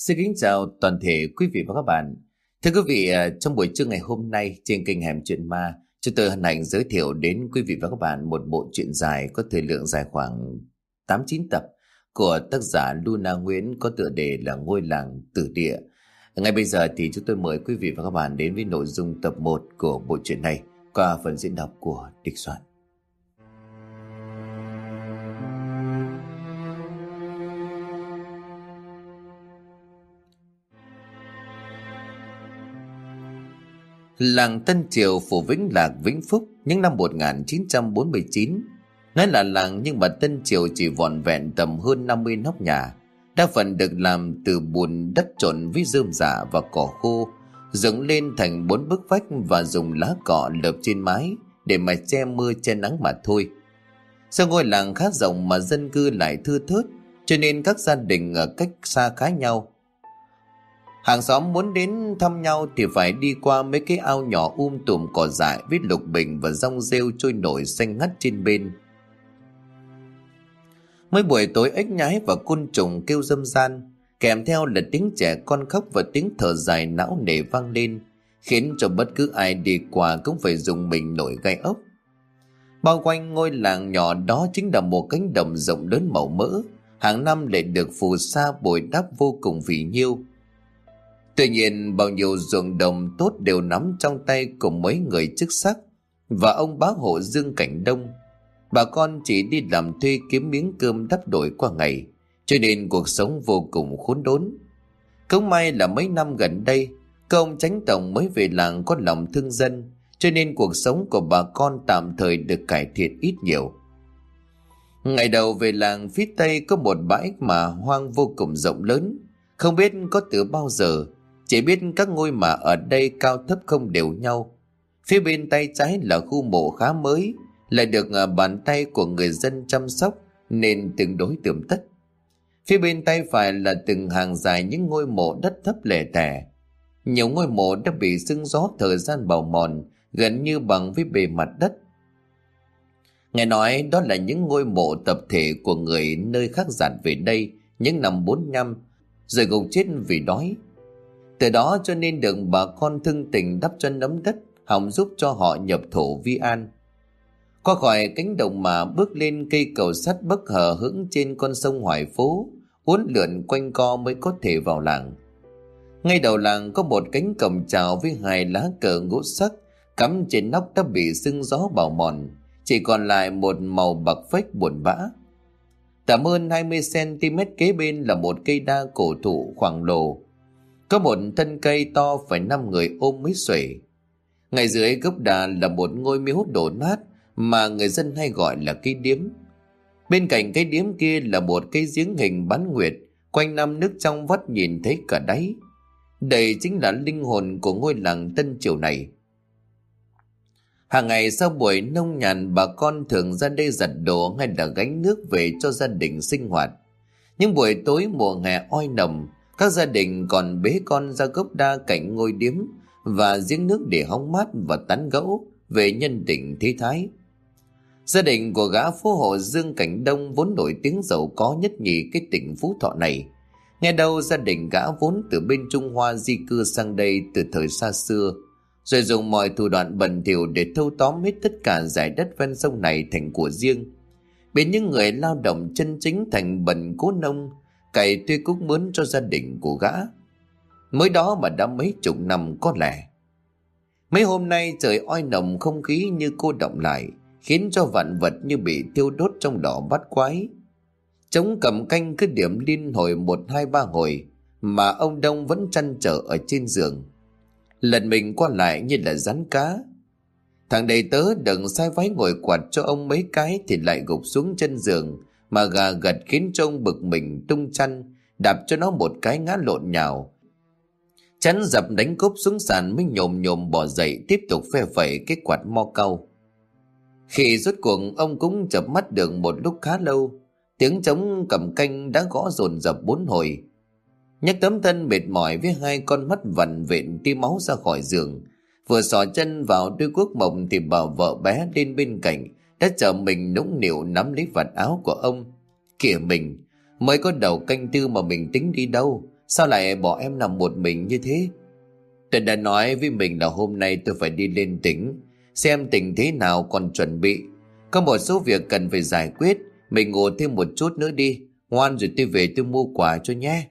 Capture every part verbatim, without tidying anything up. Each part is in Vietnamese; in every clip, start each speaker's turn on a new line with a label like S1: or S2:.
S1: Xin kính chào toàn thể quý vị và các bạn. Thưa quý vị, trong buổi trưa ngày hôm nay trên kênh Hẻm Chuyện Ma, chúng tôi hân hạnh giới thiệu đến quý vị và các bạn một bộ truyện dài có thời lượng dài khoảng tám chín tập của tác giả Luna Nguyễn có tựa đề là Ngôi Làng Tử Địa. Ngay bây giờ thì chúng tôi mời quý vị và các bạn đến với nội dung tập một của bộ truyện này qua phần diễn đọc của Địch Soạn. Làng Tân Triều, phủ Vĩnh Lạc, Vĩnh Phúc những năm một nghìn chín trăm bốn mươi chín. Nói là làng nhưng mà Tân Triều chỉ vỏn vẹn tầm hơn năm mươi nóc nhà, đa phần được làm từ bùn đất trộn với rơm rạ và cỏ khô, dựng lên thành bốn bức vách và dùng lá cọ lợp trên mái để mà che mưa che nắng mà thôi. Do ngôi làng khá rộng mà dân cư lại thưa thớt, cho nên các gia đình ở cách xa khá nhau. Hàng xóm muốn đến thăm nhau thì phải đi qua mấy cái ao nhỏ um tùm cỏ dại với lục bình và rong rêu trôi nổi xanh ngắt trên bên. Mỗi buổi tối ếch nhái và côn trùng kêu râm ran, kèm theo là tiếng trẻ con khóc và tiếng thở dài não nề vang lên, khiến cho bất cứ ai đi qua cũng phải dùng mình nổi gai ốc. Bao quanh ngôi làng nhỏ đó chính là một cánh đồng rộng lớn màu mỡ, hàng năm lại được phù sa bồi đắp vô cùng phì nhiêu. Tuy nhiên bao nhiêu ruộng đồng tốt đều nắm trong tay của mấy người chức sắc và ông bá hộ Dương Cảnh Đông. Bà con chỉ đi làm thuê kiếm miếng cơm đắp đổi qua ngày, cho nên cuộc sống vô cùng khốn đốn. Cũng may là mấy năm gần đây, các ông chánh tổng mới về làng có lòng thương dân, cho nên cuộc sống của bà con tạm thời được cải thiện ít nhiều. Ngày đầu về làng, phía tây có một bãi mà hoang vô cùng rộng lớn, không biết có từ bao giờ. Chỉ biết các ngôi mả ở đây cao thấp không đều nhau. Phía bên tay trái là khu mộ khá mới, lại được bàn tay của người dân chăm sóc nên tương đối tươm tất. Phía bên tay phải là từng hàng dài những ngôi mộ đất thấp lẻ tẻ. Nhiều ngôi mộ đã bị sương gió thời gian bào mòn, gần như bằng với bề mặt đất. Nghe nói đó là những ngôi mộ tập thể của người nơi khác dạt về đây những năm bốn năm, rồi gục chết vì đói. Từ đó cho nên được bà con thương tình đắp chân nấm đất, hòng giúp cho họ nhập thổ vi an. Qua khỏi cánh đồng mà bước lên cây cầu sắt bắc hờ hững trên con sông Hoài Phố, uốn lượn quanh co mới có thể vào làng. Ngay đầu làng có một cánh cổng chào với hai lá cờ ngũ sắc cắm trên nóc đã bị sương gió bào mòn, chỉ còn lại một màu bạc phách buồn bã. Tầm hơn hai mươi xăng-ti-mét kế bên là một cây đa cổ thụ khổng lồ, có một thân cây to phải năm người ôm mới xuể. Ngay dưới gốc đà là một ngôi miếu đổ nát mà người dân hay gọi là cây điếm. Bên cạnh cây điếm kia là một cây giếng hình bán nguyệt, quanh năm nước trong vắt nhìn thấy cả đáy. Đây chính là linh hồn của ngôi làng Tân Triều này. Hàng ngày sau buổi nông nhàn, bà con thường ra đây giặt đồ hay là gánh nước về cho gia đình sinh hoạt. Những buổi tối mùa hè oi nồng, các gia đình còn bế con ra gốc đa cạnh ngôi điếm và giếng nước để hóng mát và tán gẫu về nhân tình thế thái. Gia đình của gã phú hộ Dương Cảnh Đông vốn nổi tiếng giàu có nhất nhì cái tỉnh Phú Thọ này. Nghe đâu gia đình gã vốn từ bên Trung Hoa di cư sang đây từ thời xa xưa, rồi dùng mọi thủ đoạn bẩn thỉu để thâu tóm hết tất cả dải đất ven sông này thành của riêng, biến những người lao động chân chính thành bần cố nông, cày thuê cuốc mướn cho gia đình của gã. Mới đó mà đã mấy chục năm có lẽ. Mấy hôm nay trời oi nồng, không khí như cô đọng lại, khiến cho vạn vật như bị thiêu đốt trong lò bát quái. Trống cầm canh cứ điểm liên hồi một hai ba hồi, mà ông Đông vẫn chăn trở ở trên giường, lần mình qua lại như là rắn cá. Thằng đầy tớ đừng sai váy ngồi quạt cho ông mấy cái thì lại gục xuống chân giường, mà gà gật khiến cho ông bực mình tung chăn, đạp cho nó một cái ngã lộn nhào. Chắn dập đánh cốp xuống sàn mới nhồm nhồm bò dậy tiếp tục phe phẩy cái quạt mo cau. Khi rốt cuộc ông cũng chợp mắt được một lúc khá lâu, tiếng trống cầm canh đã gõ dồn dập bốn hồi. Nhấc tấm thân mệt mỏi với hai con mắt vằn vện tia máu ra khỏi giường, vừa xỏ chân vào đôi guốc mộng thì bà vợ bé lên bên cạnh đã chờ mình nũng nịu nắm lấy vạt áo của ông. Kìa mình, mới có đầu canh tư mà mình tính đi đâu, Sao lại bỏ em nằm một mình như thế? Tôi đã nói với mình là hôm nay tôi phải đi lên tỉnh, xem tình thế nào còn chuẩn bị. Có một số việc cần phải giải quyết. Mình ngủ thêm một chút nữa đi. Ngoan rồi tôi về tôi mua quà cho nhé.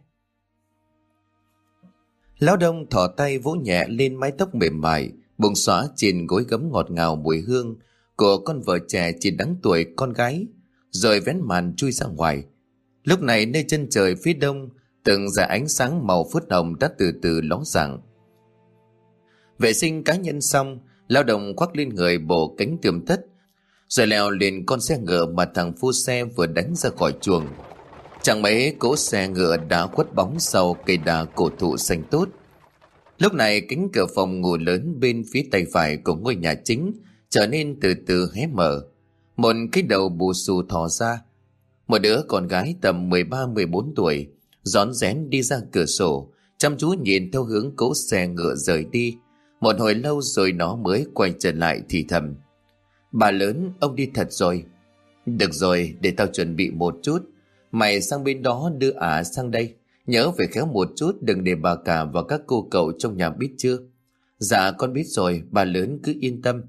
S1: Lão Đông thò tay vỗ nhẹ lên mái tóc mềm mại, buông xõa trên gối gấm ngọt ngào mùi hương của con vợ trẻ chỉ đáng tuổi con gái, rồi vén màn chui ra ngoài. Lúc này nơi chân trời phía đông, từng dải ánh sáng màu phớt hồng đã từ từ ló dạng. Vệ sinh cá nhân xong, Lão Đông khoác lên người bộ cánh tươm tất, rồi leo lên con xe ngựa mà thằng phu xe vừa đánh ra khỏi chuồng. Chẳng mấy cỗ xe ngựa đã khuất bóng sau cây đa cổ thụ xanh tốt. Lúc này cánh cửa phòng ngủ lớn bên phía tay phải của ngôi nhà chính trở nên từ từ hé mở. Một cái đầu bù xù thò ra. Một đứa con gái tầm mười ba mười bốn tuổi rón rén đi ra cửa sổ, chăm chú nhìn theo hướng cỗ xe ngựa rời đi. Một hồi lâu rồi nó mới quay trở lại thì thầm: "Bà lớn, ông đi thật rồi." "Được rồi, để tao chuẩn bị một chút. Mày sang bên đó đưa ả sang đây. Nhớ phải khéo một chút, đừng để bà cả và các cô cậu trong nhà biết chưa?" "Dạ con biết rồi, bà lớn cứ yên tâm."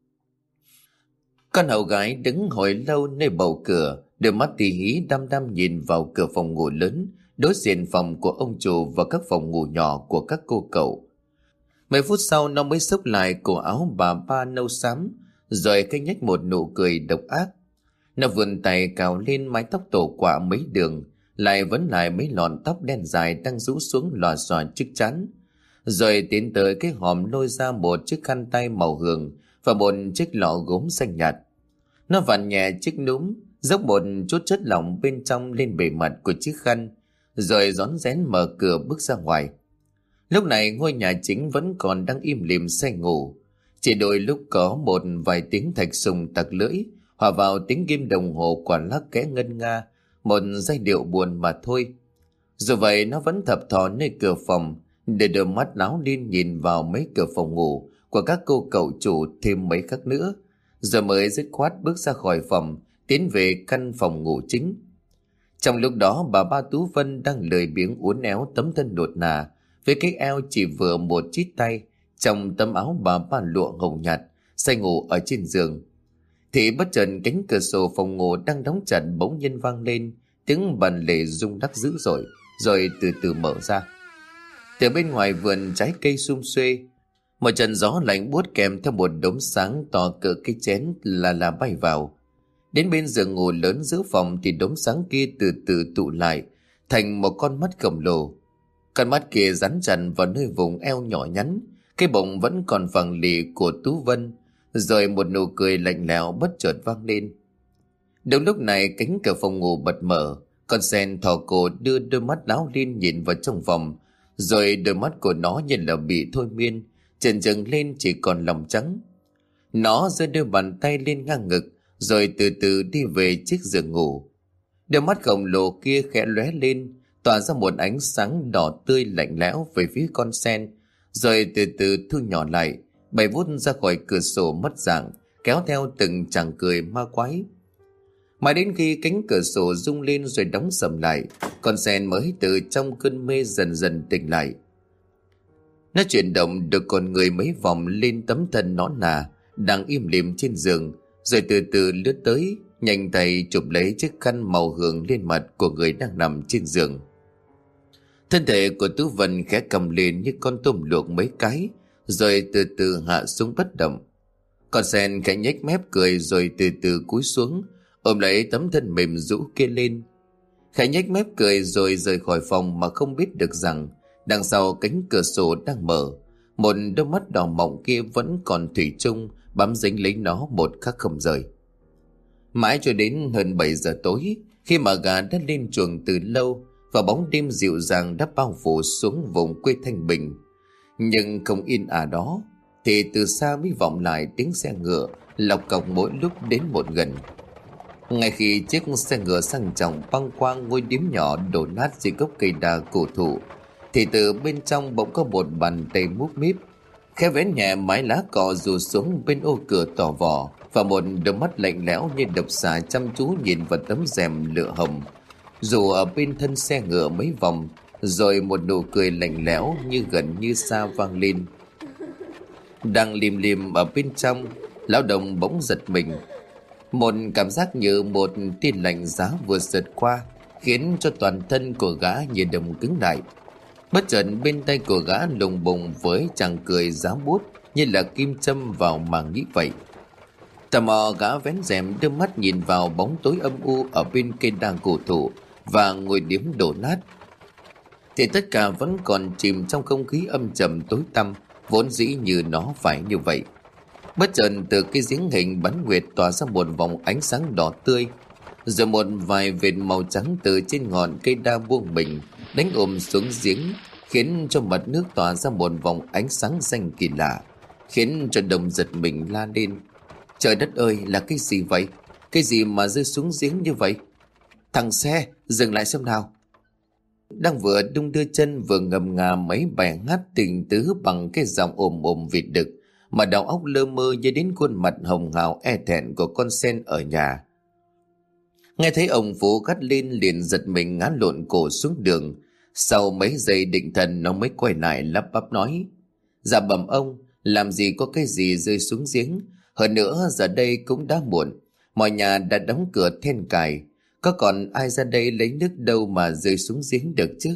S1: Con hầu gái đứng hồi lâu nơi bầu cửa, đôi mắt tì hí đăm đăm nhìn vào cửa phòng ngủ lớn đối diện phòng của ông chủ và các phòng ngủ nhỏ của các cô cậu. Mấy phút sau nó mới xốc lại cổ áo bà ba nâu xám, rồi khẽ nhếch một nụ cười độc ác. Nó vươn tay cào lên mái tóc tổ quả mấy đường, lại vấn lại mấy lọn tóc đen dài đang rũ xuống lòa xòa trước trán, rồi tiến tới cái hòm lôi ra một chiếc khăn tay màu hường và một chiếc lọ gốm xanh nhạt. Nó vặn nhẹ chiếc núm, dốc một chút chất lỏng bên trong lên bề mặt của chiếc khăn, rồi rón rén mở cửa bước ra ngoài. Lúc này ngôi nhà chính vẫn còn đang im lìm say ngủ, chỉ đôi lúc có một vài tiếng thạch sùng tặc lưỡi hòa vào tiếng kim đồng hồ quả lắc kẽ ngân nga, một giai điệu buồn mà thôi. Dù vậy nó vẫn thập thò nơi cửa phòng, để đôi mắt láo liên nhìn vào mấy cửa phòng ngủ của các cô cậu chủ thêm mấy khắc nữa, rồi mới dứt khoát bước ra khỏi phòng, tiến về căn phòng ngủ chính. Trong lúc đó bà ba Tú Vân đang lười biếng uốn éo tấm thân nuột nà, với cái eo chỉ vừa một chít tay trong tấm áo bà ba lụa hồng nhạt, say ngủ ở trên giường. Thì bất chợt cánh cửa sổ phòng ngủ đang đóng chặt bỗng nhiên vang lên tiếng bàn lề rung đắc dữ dội, rồi từ từ mở ra. Từ bên ngoài vườn trái cây sum xuê, một trận gió lạnh buốt kèm theo một đốm sáng to cỡ cái chén là là bay vào. Đến bên giường ngủ lớn giữa phòng thì đốm sáng kia từ từ tụ lại thành một con mắt khổng lồ. Con mắt kia dán chặt vào nơi vùng eo nhỏ nhắn, cái bụng vẫn còn phẳng lì của Tú Vân, rồi một nụ cười lạnh lẽo bất chợt vang lên. Đúng lúc này cánh cửa phòng ngủ bật mở, con sen thò cổ đưa đôi mắt láo liên nhìn vào trong phòng, rồi đôi mắt của nó như là bị thôi miên, trần trừng lên chỉ còn lòng trắng. Nó giơ đôi bàn tay lên ngang ngực, rồi từ từ đi về chiếc giường ngủ. Đôi mắt khổng lồ kia khẽ lóe lên, tỏa ra một ánh sáng đỏ tươi lạnh lẽo về phía con sen, rồi từ từ thu nhỏ lại, bay vút ra khỏi cửa sổ mất dạng, kéo theo từng tràng cười ma quái. Mãi đến khi cánh cửa sổ rung lên rồi đóng sầm lại, con sen mới từ trong cơn mê dần dần tỉnh lại. Nó chuyển động được con người mấy vòng lên tấm thân nõn nà đang im lìm trên giường, rồi từ từ lướt tới, nhanh tay chụp lấy chiếc khăn màu hường lên mặt của người đang nằm trên giường. Thân thể của Tú Vân khẽ cầm lên như con tôm luộc mấy cái, rồi từ từ hạ xuống bất động. Con sen khẽ nhếch mép cười rồi từ từ cúi xuống, ôm lấy tấm thân mềm rũ kia lên. Khẽ nhếch mép cười rồi rời khỏi phòng mà không biết được rằng đằng sau cánh cửa sổ đang mở, một đôi mắt đỏ mọng kia vẫn còn thủy chung bám dính lấy nó một khắc không rời. Mãi cho đến hơn bảy giờ tối, khi mà gà đã lên chuồng từ lâu và bóng đêm dịu dàng đã bao phủ xuống vùng quê thanh bình, nhưng không yên ả đó, thì từ xa mới vọng lại tiếng xe ngựa lọc cọc mỗi lúc đến một gần. Ngay khi chiếc xe ngựa sang trọng băng qua ngôi điếm nhỏ đổ nát dưới gốc cây đa cổ thụ, thì từ bên trong bỗng có một bàn tay múp míp khẽ vén nhẹ mái lá cọ rủ xuống bên ô cửa tỏ vỏ, và một đôi mắt lạnh lẽo như độc xà chăm chú nhìn vào tấm rèm lửa hồng dù ở bên thân xe ngựa mấy vòng, Rồi một nụ cười lạnh lẽo như gần như xa vang lên. Đang lim lim ở bên trong, lão đồng bỗng giật mình. Một cảm giác như một tia lạnh giá vừa sượt qua, khiến cho toàn thân của gã như đồng cứng lại. Bất chợt bên tay của gã lùng bùng với chàng cười giá bút như là kim châm vào màng nhĩ vậy. Tò mò gã vén rèm đưa mắt nhìn vào bóng tối âm u ở bên cây đa cổ thụ và ngôi điếm đổ nát. Thì tất cả vẫn còn chìm trong không khí âm trầm tối tăm, vốn dĩ như nó phải như vậy. Bất chợt từ cái giếng hình bắn nguyệt tỏa ra một vòng ánh sáng đỏ tươi, rồi một vài vệt màu trắng từ trên ngọn cây đa buông mình đánh ùm xuống giếng, khiến cho mặt nước tỏa ra một vòng ánh sáng xanh kỳ lạ, khiến cho đồng giật mình la lên. Trời đất ơi, là cái gì vậy? Cái gì mà rơi xuống giếng như vậy? Thằng xe, dừng lại xem nào. Đang vừa đung đưa chân vừa ngầm ngà mấy bài hát tình tứ bằng cái giọng ồm ồm vịt đực, mà đầu óc lơ mơ nhớ đến khuôn mặt hồng hào e thẹn của con sen ở nhà. Nghe thấy ông Phú gắt lên liền giật mình ngã lộn cổ xuống đường. Sau mấy giây định thần nó mới quay lại lắp bắp nói: Dạ bẩm ông, làm gì có cái gì rơi xuống giếng. Hơn nữa giờ đây cũng đã muộn, mọi nhà đã đóng cửa then cài, có còn ai ra đây lấy nước đâu mà rơi xuống giếng được chứ.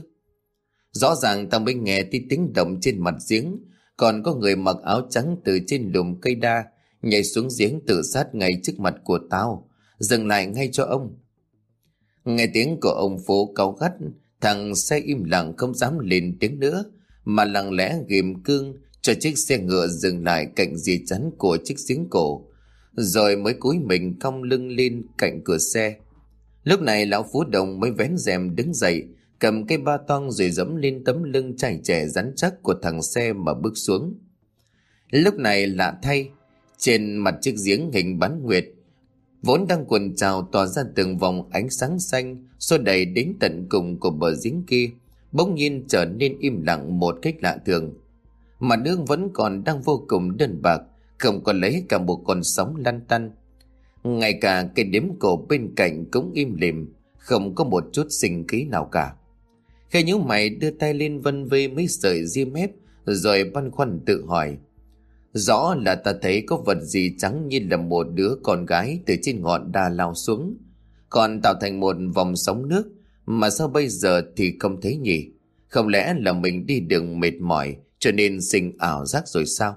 S1: Rõ ràng tao mới nghe tí tiếng động trên mặt giếng, còn có người mặc áo trắng từ trên lùm cây đa nhảy xuống giếng tự sát ngay trước mặt của tao. Dừng lại ngay cho ông. Nghe tiếng của ông Phố cáu gắt, thằng xe im lặng không dám lên tiếng nữa, mà lặng lẽ ghim cương cho chiếc xe ngựa dừng lại cạnh rìa chắn của chiếc giếng cổ, rồi mới cúi mình cong lưng lên cạnh cửa xe. Lúc này lão Phú Đồng mới vén rèm đứng dậy, cầm cây ba toang rồi dẫm lên tấm lưng chảy trẻ rắn chắc của thằng xe mà bước xuống. Lúc này lạ thay, trên mặt chiếc giếng hình bán nguyệt vốn đang cuồn trào tỏa ra từng vòng ánh sáng xanh xô đầy đến tận cùng của bờ giếng kia, bỗng nhiên trở nên im lặng một cách lạ thường. Mà nước vẫn còn đang vô cùng đơn bạc, không còn lấy cả một con sóng lăn tăn. Ngay cả cái điếm cổ bên cạnh cũng im lìm, không có một chút sinh khí nào cả. Khi nhíu mày đưa tay lên vân vê mấy sợi ria mép, rồi băn khoăn tự hỏi: Rõ là ta thấy có vật gì trắng như là một đứa con gái từ trên ngọn đa lao xuống, còn tạo thành một vòng sóng nước, mà sao bây giờ thì không thấy nhỉ? Không lẽ là mình đi đường mệt mỏi cho nên sinh ảo giác rồi sao?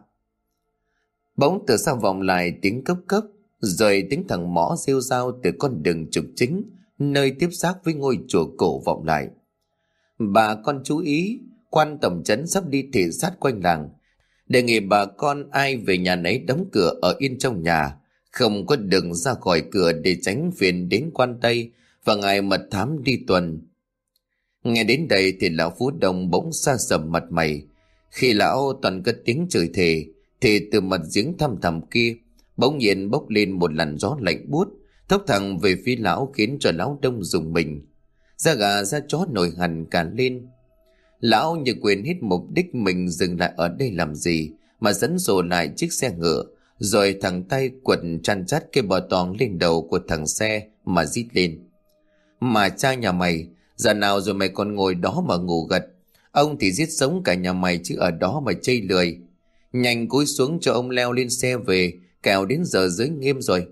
S1: Bỗng từ sau vọng lại tiếng cấp cấp, rồi tiếng thằng mõ rêu rao từ con đường trục chính nơi tiếp xác với ngôi chùa cổ vọng lại. Bà con chú ý, quan tổng trấn sắp đi thị sát quanh làng, đề nghị bà con ai về nhà nấy đóng cửa ở yên trong nhà, không có đường ra khỏi cửa để tránh phiền đến quan tây và ngài mật thám đi tuần. Nghe đến đây thì lão Phú Đồng bỗng sa sầm mặt mày. Khi lão toàn cất tiếng chửi thề, thì từ mặt giếng thăm thẳm kia bỗng nhiên bốc lên một làn gió lạnh buốt, thốc thẳng về phía lão, khiến cho lão Đông rùng mình, da gà da chó nổi hẳn cả lên. Lão như quên hết mục đích mình dừng lại ở đây làm gì, mà dẫn dồ lại chiếc xe ngựa, rồi thẳng tay quật chăn chắt cái bò toang lên đầu của thằng xe mà rít lên: Mà cha nhà mày, giờ nào rồi mày còn ngồi đó mà ngủ gật? Ông thì giết sống cả nhà mày chứ ở đó mà chây lười. Nhanh cúi xuống cho ông leo lên xe về, kẻo đến giờ giới nghiêm rồi.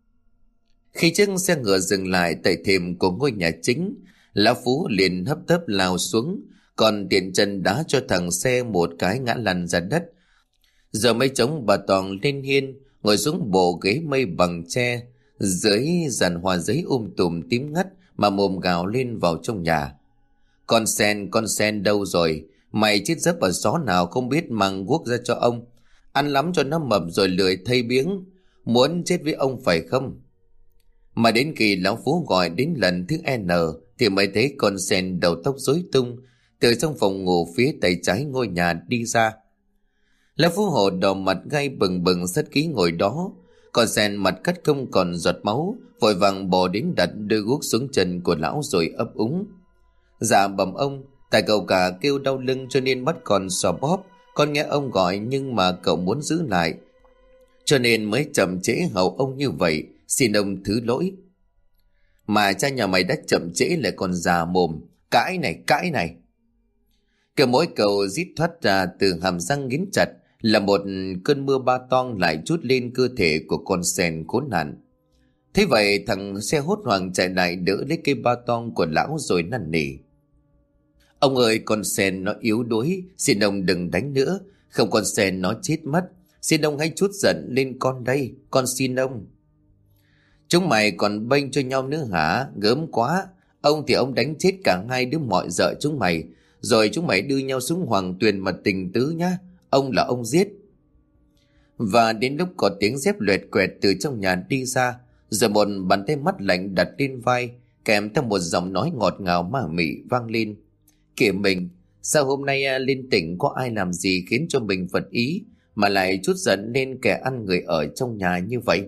S1: Khi chiếc xe ngựa dừng lại tại thềm của ngôi nhà chính, lão Phú liền hấp tấp lao xuống, còn tiện chân đá cho thằng xe một cái ngã lăn ra đất. Giờ mới chống bà Toàn lên hiên, ngồi xuống bộ ghế mây bằng tre, dưới dàn hoa giấy um tùm tím ngắt mà mồm gào lên vào trong nhà: Con sen, con sen đâu rồi? Mày chết giấc ở xó nào không biết mang guốc ra cho ông. Ăn lắm cho nó mập rồi lười thây biếng. Muốn chết với ông phải không? Mà đến kỳ lão Phú gọi đến lần thứ N thì mới thấy con sen đầu tóc rối tung từ trong phòng ngủ phía tay trái ngôi nhà đi ra. Lão Phú Hộ đỏ mặt gai bừng bừng sắt ký ngồi đó. Con sen mặt cắt không còn giọt máu, vội vàng bò đến đặt đưa guốc xuống chân của lão rồi ấp úng: Dạ bẩm ông, tại cậu cả kêu đau lưng cho nên bắt con xò bóp. Con nghe ông gọi nhưng mà cậu muốn giữ lại, cho nên mới chậm trễ hầu ông như vậy, xin ông thứ lỗi. Mà cha nhà mày đã chậm trễ lại còn già mồm, cãi này cãi này. Cứ mỗi câu rít thoát ra từ hàm răng nghiến chặt là một cơn mưa ba toang lại trút lên cơ thể của con sen khốn nạn. Thế vậy thằng xe hốt hoảng chạy lại đỡ lấy cây ba toang của lão rồi năn nỉ: "Ông ơi, con sen nó yếu đuối, xin ông đừng đánh nữa, không con sen nó chết mất. Xin ông hãy trút giận lên con đây, con xin ông." "Chúng mày còn bênh cho nhau nữa hả? Gớm quá. Ông thì ông đánh chết cả hai đứa mọi vợ chúng mày, rồi chúng mày đưa nhau xuống hoàng tuyền mà tình tứ nhá. Ông là ông giết." Và đến lúc có tiếng dép loẹt quẹt từ trong nhà đi ra, rồi một bàn tay mắt lạnh đặt lên vai, kèm theo một giọng nói ngọt ngào ma mị vang lên: "Kìa mình, sao hôm nay lên tỉnh có ai làm gì khiến cho mình phật ý mà lại trút giận lên kẻ ăn người ở trong nhà như vậy?"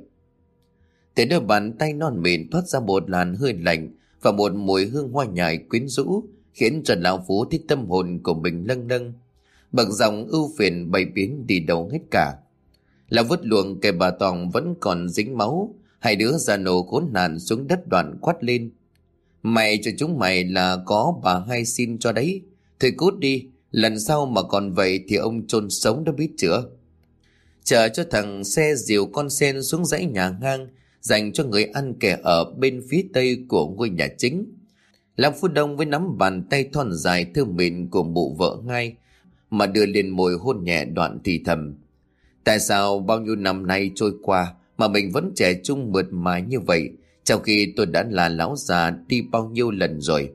S1: Từ đôi bàn tay non mịn thoát ra một làn hơi lạnh và một mùi hương hoa nhài quyến rũ, khiến cho lão Phú thấy tâm hồn của mình lâng lâng. Bậc dòng ưu phiền bay biến đi đâu hết cả. Lão vứt luồng cây bà tòng vẫn còn dính máu, hai đứa già nổ khốn nạn xuống đất đoạn quát lên: "Mày cho chúng mày là có bà hai xin cho đấy. Thôi cút đi, lần sau mà còn vậy thì ông chôn sống đó biết chưa." Chờ cho thằng xe dìu con sen xuống dãy nhà ngang dành cho người ăn kẻ ở bên phía tây của ngôi nhà chính, Lão Phú Đông với nắm bàn tay thon dài thơm mịn của mụ vợ ngay mà đưa lên môi hôn nhẹ đoạn thì thầm: "Tại sao bao nhiêu năm nay trôi qua mà mình vẫn trẻ trung mượt mà như vậy, trong khi tôi đã là lão già đi bao nhiêu lần rồi?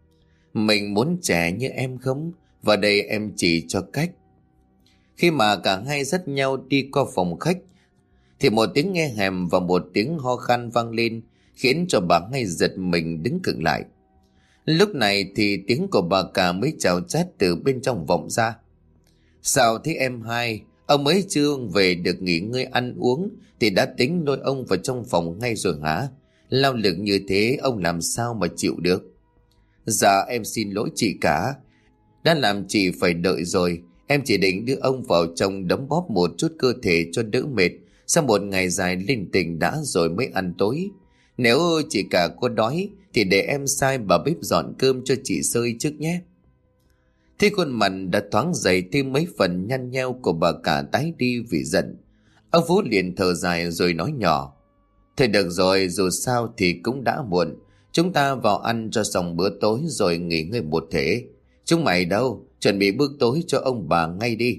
S1: Mình muốn trẻ như em không? Và đây em chỉ cho cách." Khi mà cả hai dắt nhau đi qua phòng khách thì một tiếng nghe hèm và một tiếng ho khan vang lên, khiến cho bà ngay giật mình đứng khựng lại. Lúc này thì tiếng của bà cả mới chào chát từ bên trong vọng ra: "Sao thế em hai? Ông mới chưa về được nghỉ ngơi ăn uống thì đã tính lôi ông vào trong phòng ngay rồi hả? Lao lực như thế ông làm sao mà chịu được?" "Dạ em xin lỗi chị cả, đã làm chị phải đợi rồi. Em chỉ định đưa ông vào trong đấm bóp một chút cơ thể cho đỡ mệt, sau một ngày dài linh tình đã rồi mới ăn tối. Nếu chị cả có đói thì để em sai bà bếp dọn cơm cho chị Sơi trước nhé." Thế khuôn mặt đã thoáng dày thêm mấy phần nhăn nheo của bà cả tái đi vì giận. Ông Phú liền thở dài rồi nói nhỏ: "Thôi được rồi, dù sao thì cũng đã muộn. Chúng ta vào ăn cho xong bữa tối rồi nghỉ ngơi một thể. Chúng mày đâu, chuẩn bị bữa tối cho ông bà ngay đi."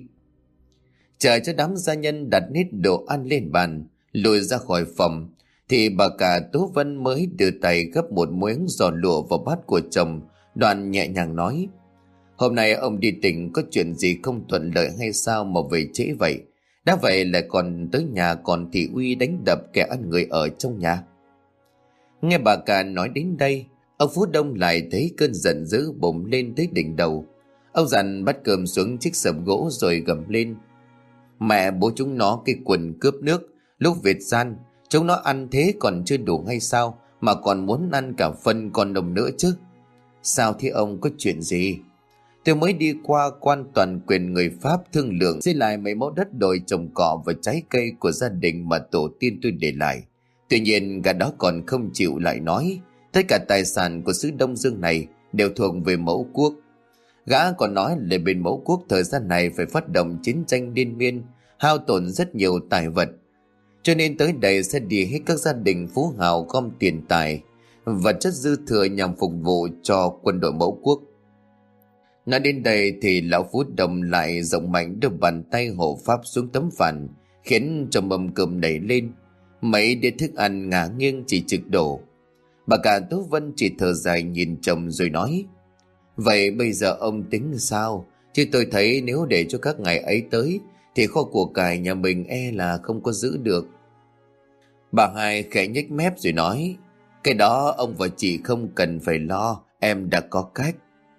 S1: Chờ cho đám gia nhân đặt nít đồ ăn lên bàn, lùi ra khỏi phòng, thì bà cả Tố Vân mới đưa tay gấp một miếng giò lụa vào bát của chồng, đoạn nhẹ nhàng nói: "Hôm nay ông đi tỉnh có chuyện gì không thuận lợi hay sao mà về trễ vậy? Đã vậy lại còn tới nhà còn thị uy đánh đập kẻ ăn người ở trong nhà." Nghe bà cả nói đến đây, ông Phú Đông lại thấy cơn giận dữ bùng lên tới đỉnh đầu. Ông dằn bắt cơm xuống chiếc sập gỗ rồi gầm lên: "Mẹ bố chúng nó cái quần cướp nước, lúc Việt gian, chúng nó ăn thế còn chưa đủ hay sao mà còn muốn ăn cả phân con đồng nữa chứ? Sao thế ông, có chuyện gì? Tôi mới đi qua quan toàn quyền người Pháp thương lượng xây lại mấy mẫu đất đồi trồng cỏ và trái cây của gia đình mà tổ tiên tôi để lại. Tuy nhiên gã đó còn không chịu, lại nói tất cả tài sản của xứ Đông Dương này đều thuộc về mẫu quốc. Gã còn nói là bên mẫu quốc thời gian này phải phát động chiến tranh liên miên, hao tổn rất nhiều tài vật, cho nên tới đây sẽ đi hết các gia đình phú hào gom tiền tài và chất dư thừa nhằm phục vụ cho quân đội mẫu quốc." Nói đến đây thì lão Phú Đông lại rộng mạnh đưa bàn tay hộ pháp xuống tấm phản, khiến cho mâm cơm đẩy lên, mấy đĩa thức ăn ngả nghiêng chỉ trực đổ. Bà cả Tố Vân chỉ thở dài nhìn chồng rồi nói: "Vậy bây giờ ông tính sao? Chứ tôi thấy nếu để cho các ngày ấy tới thì kho của cải nhà mình e là không có giữ được." Bà hai khẽ nhếch mép rồi nói: "Cái đó ông và chị không cần phải lo, em đã có cách."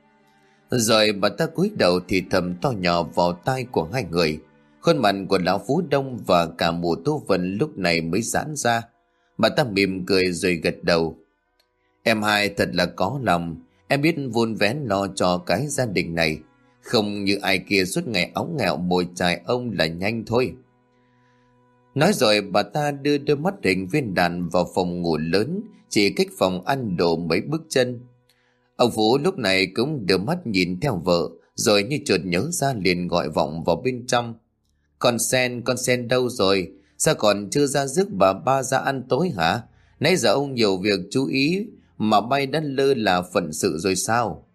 S1: Rồi bà ta cúi đầu thì thầm to nhỏ vào tai của hai người. Khuôn mặt của lão Phú Đông và cả mụ Tố Vân lúc này mới giãn ra. Bà ta mỉm cười rồi gật đầu: "Em hai thật là có lòng. Em biết vun vén lo cho cái gia đình này, không như ai kia suốt ngày óng nghẹo mồi chài ông là nhanh thôi." Nói rồi bà ta đưa đôi mắt hình viên đạn vào phòng ngủ lớn chỉ cách phòng ăn độ mấy bước chân. Ông Phú lúc này cũng đưa mắt nhìn theo vợ rồi như chợt nhớ ra liền gọi vọng vào bên trong. Con Sen, con Sen đâu rồi? Sao còn chưa ra rước bà ba ra ăn tối hả? Nãy giờ ông nhiều việc chú ý mà bay đã lơ là phận sự rồi sao?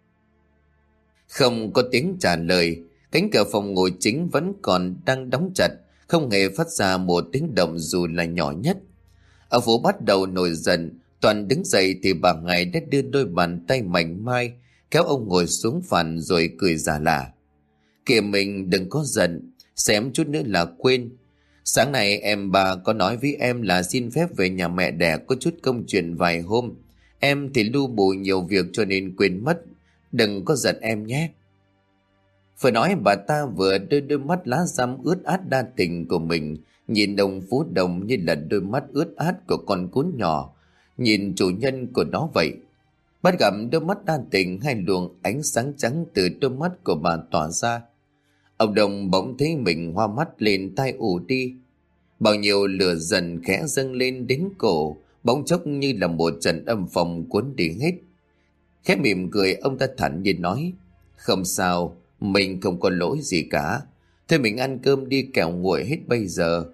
S1: Không có tiếng trả lời. Cánh cửa phòng ngồi chính vẫn còn đang đóng chặt, không hề phát ra một tiếng động dù là nhỏ nhất. Ở Vũ bắt đầu nổi giận. Toàn đứng dậy thì bà Ngày đã đưa đôi bàn tay mảnh mai kéo ông ngồi xuống phản rồi cười giả lả. Kìa mình đừng có giận, xém chút nữa là quên. Sáng nay em bà có nói với em là xin phép về nhà mẹ đẻ có chút công chuyện vài hôm. Em thì lu bù nhiều việc cho nên quên mất. Đừng có giận em nhé. Vừa nói bà ta vừa đưa đôi mắt lá răm ướt át đa tình của mình nhìn đồng Phú Đồng như là đôi mắt ướt át của con cún nhỏ nhìn chủ nhân của nó vậy. Bắt gặp đôi mắt đa tình, hai luồng ánh sáng trắng từ đôi mắt của bà tỏa ra. Ông Đồng bỗng thấy mình hoa mắt lên, tai ù đi. Bao nhiêu lửa dần khẽ dâng lên đến cổ, bỗng chốc như là một trận âm phong cuốn đi hết. Khẽ mỉm cười, ông ta thản nhiên nói: Không sao, mình không có lỗi gì cả. Thôi mình ăn cơm đi kẻo nguội hết bây giờ.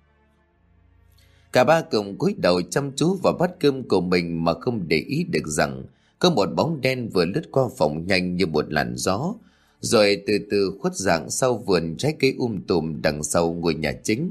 S1: Cả ba cùng cúi đầu chăm chú vào bát cơm của mình mà không để ý được rằng có một bóng đen vừa lướt qua phòng nhanh như một làn gió, rồi từ từ khuất dạng sau vườn trái cây um tùm đằng sau ngôi nhà chính.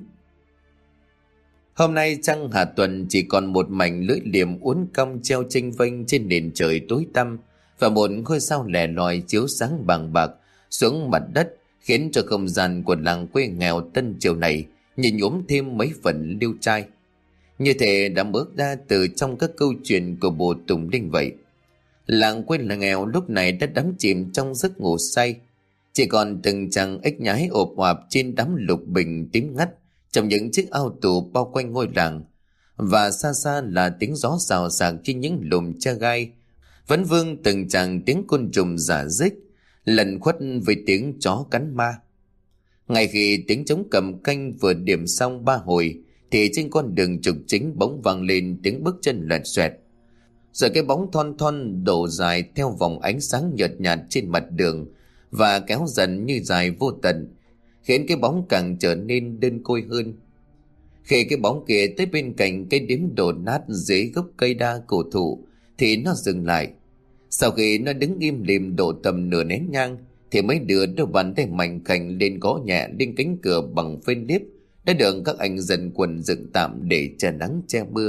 S1: Hôm nay trăng hạ tuần chỉ còn một mảnh lưỡi liềm uốn cong treo chênh vênh trên nền trời tối tăm, và một ngôi sao lẻ loi chiếu sáng bằng bạc xuống mặt đất, khiến cho không gian của làng quê nghèo Tân Triều này nhìn nhuốm thêm mấy phần liêu trai, như thể đã bước ra từ trong các câu chuyện của bộ Tùng Linh vậy. Làng quê là nghèo lúc này đã đắm chìm trong giấc ngủ say, chỉ còn từng chàng ếch nhái ộp oạp trên đám lục bình tím ngắt trong những chiếc ao tù bao quanh ngôi làng, và xa xa là tiếng gió xào xạc trên những lùm tre gai, vẫn vương từng chàng tiếng côn trùng rả rích lẩn khuất với tiếng chó cắn ma. Ngay khi tiếng trống cầm canh vừa điểm xong ba hồi thì trên con đường trục chính bỗng vang lên tiếng bước chân loẹt xoẹt, rồi cái bóng thon thon đổ dài theo vòng ánh sáng nhợt nhạt trên mặt đường và kéo dần như dài vô tận, khiến cái bóng càng trở nên đơn côi hơn. Khi cái bóng kia tới bên cạnh cái điếm đổ nát dưới gốc cây đa cổ thụ thì nó dừng lại. Sau khi nó đứng im lìm độ tầm nửa nén nhang thì mấy đứa đôi bàn tay mạnh khảnh lên gõ nhẹ lên cánh cửa bằng phên liếp đã được các anh dân quần dựng tạm để che nắng che mưa.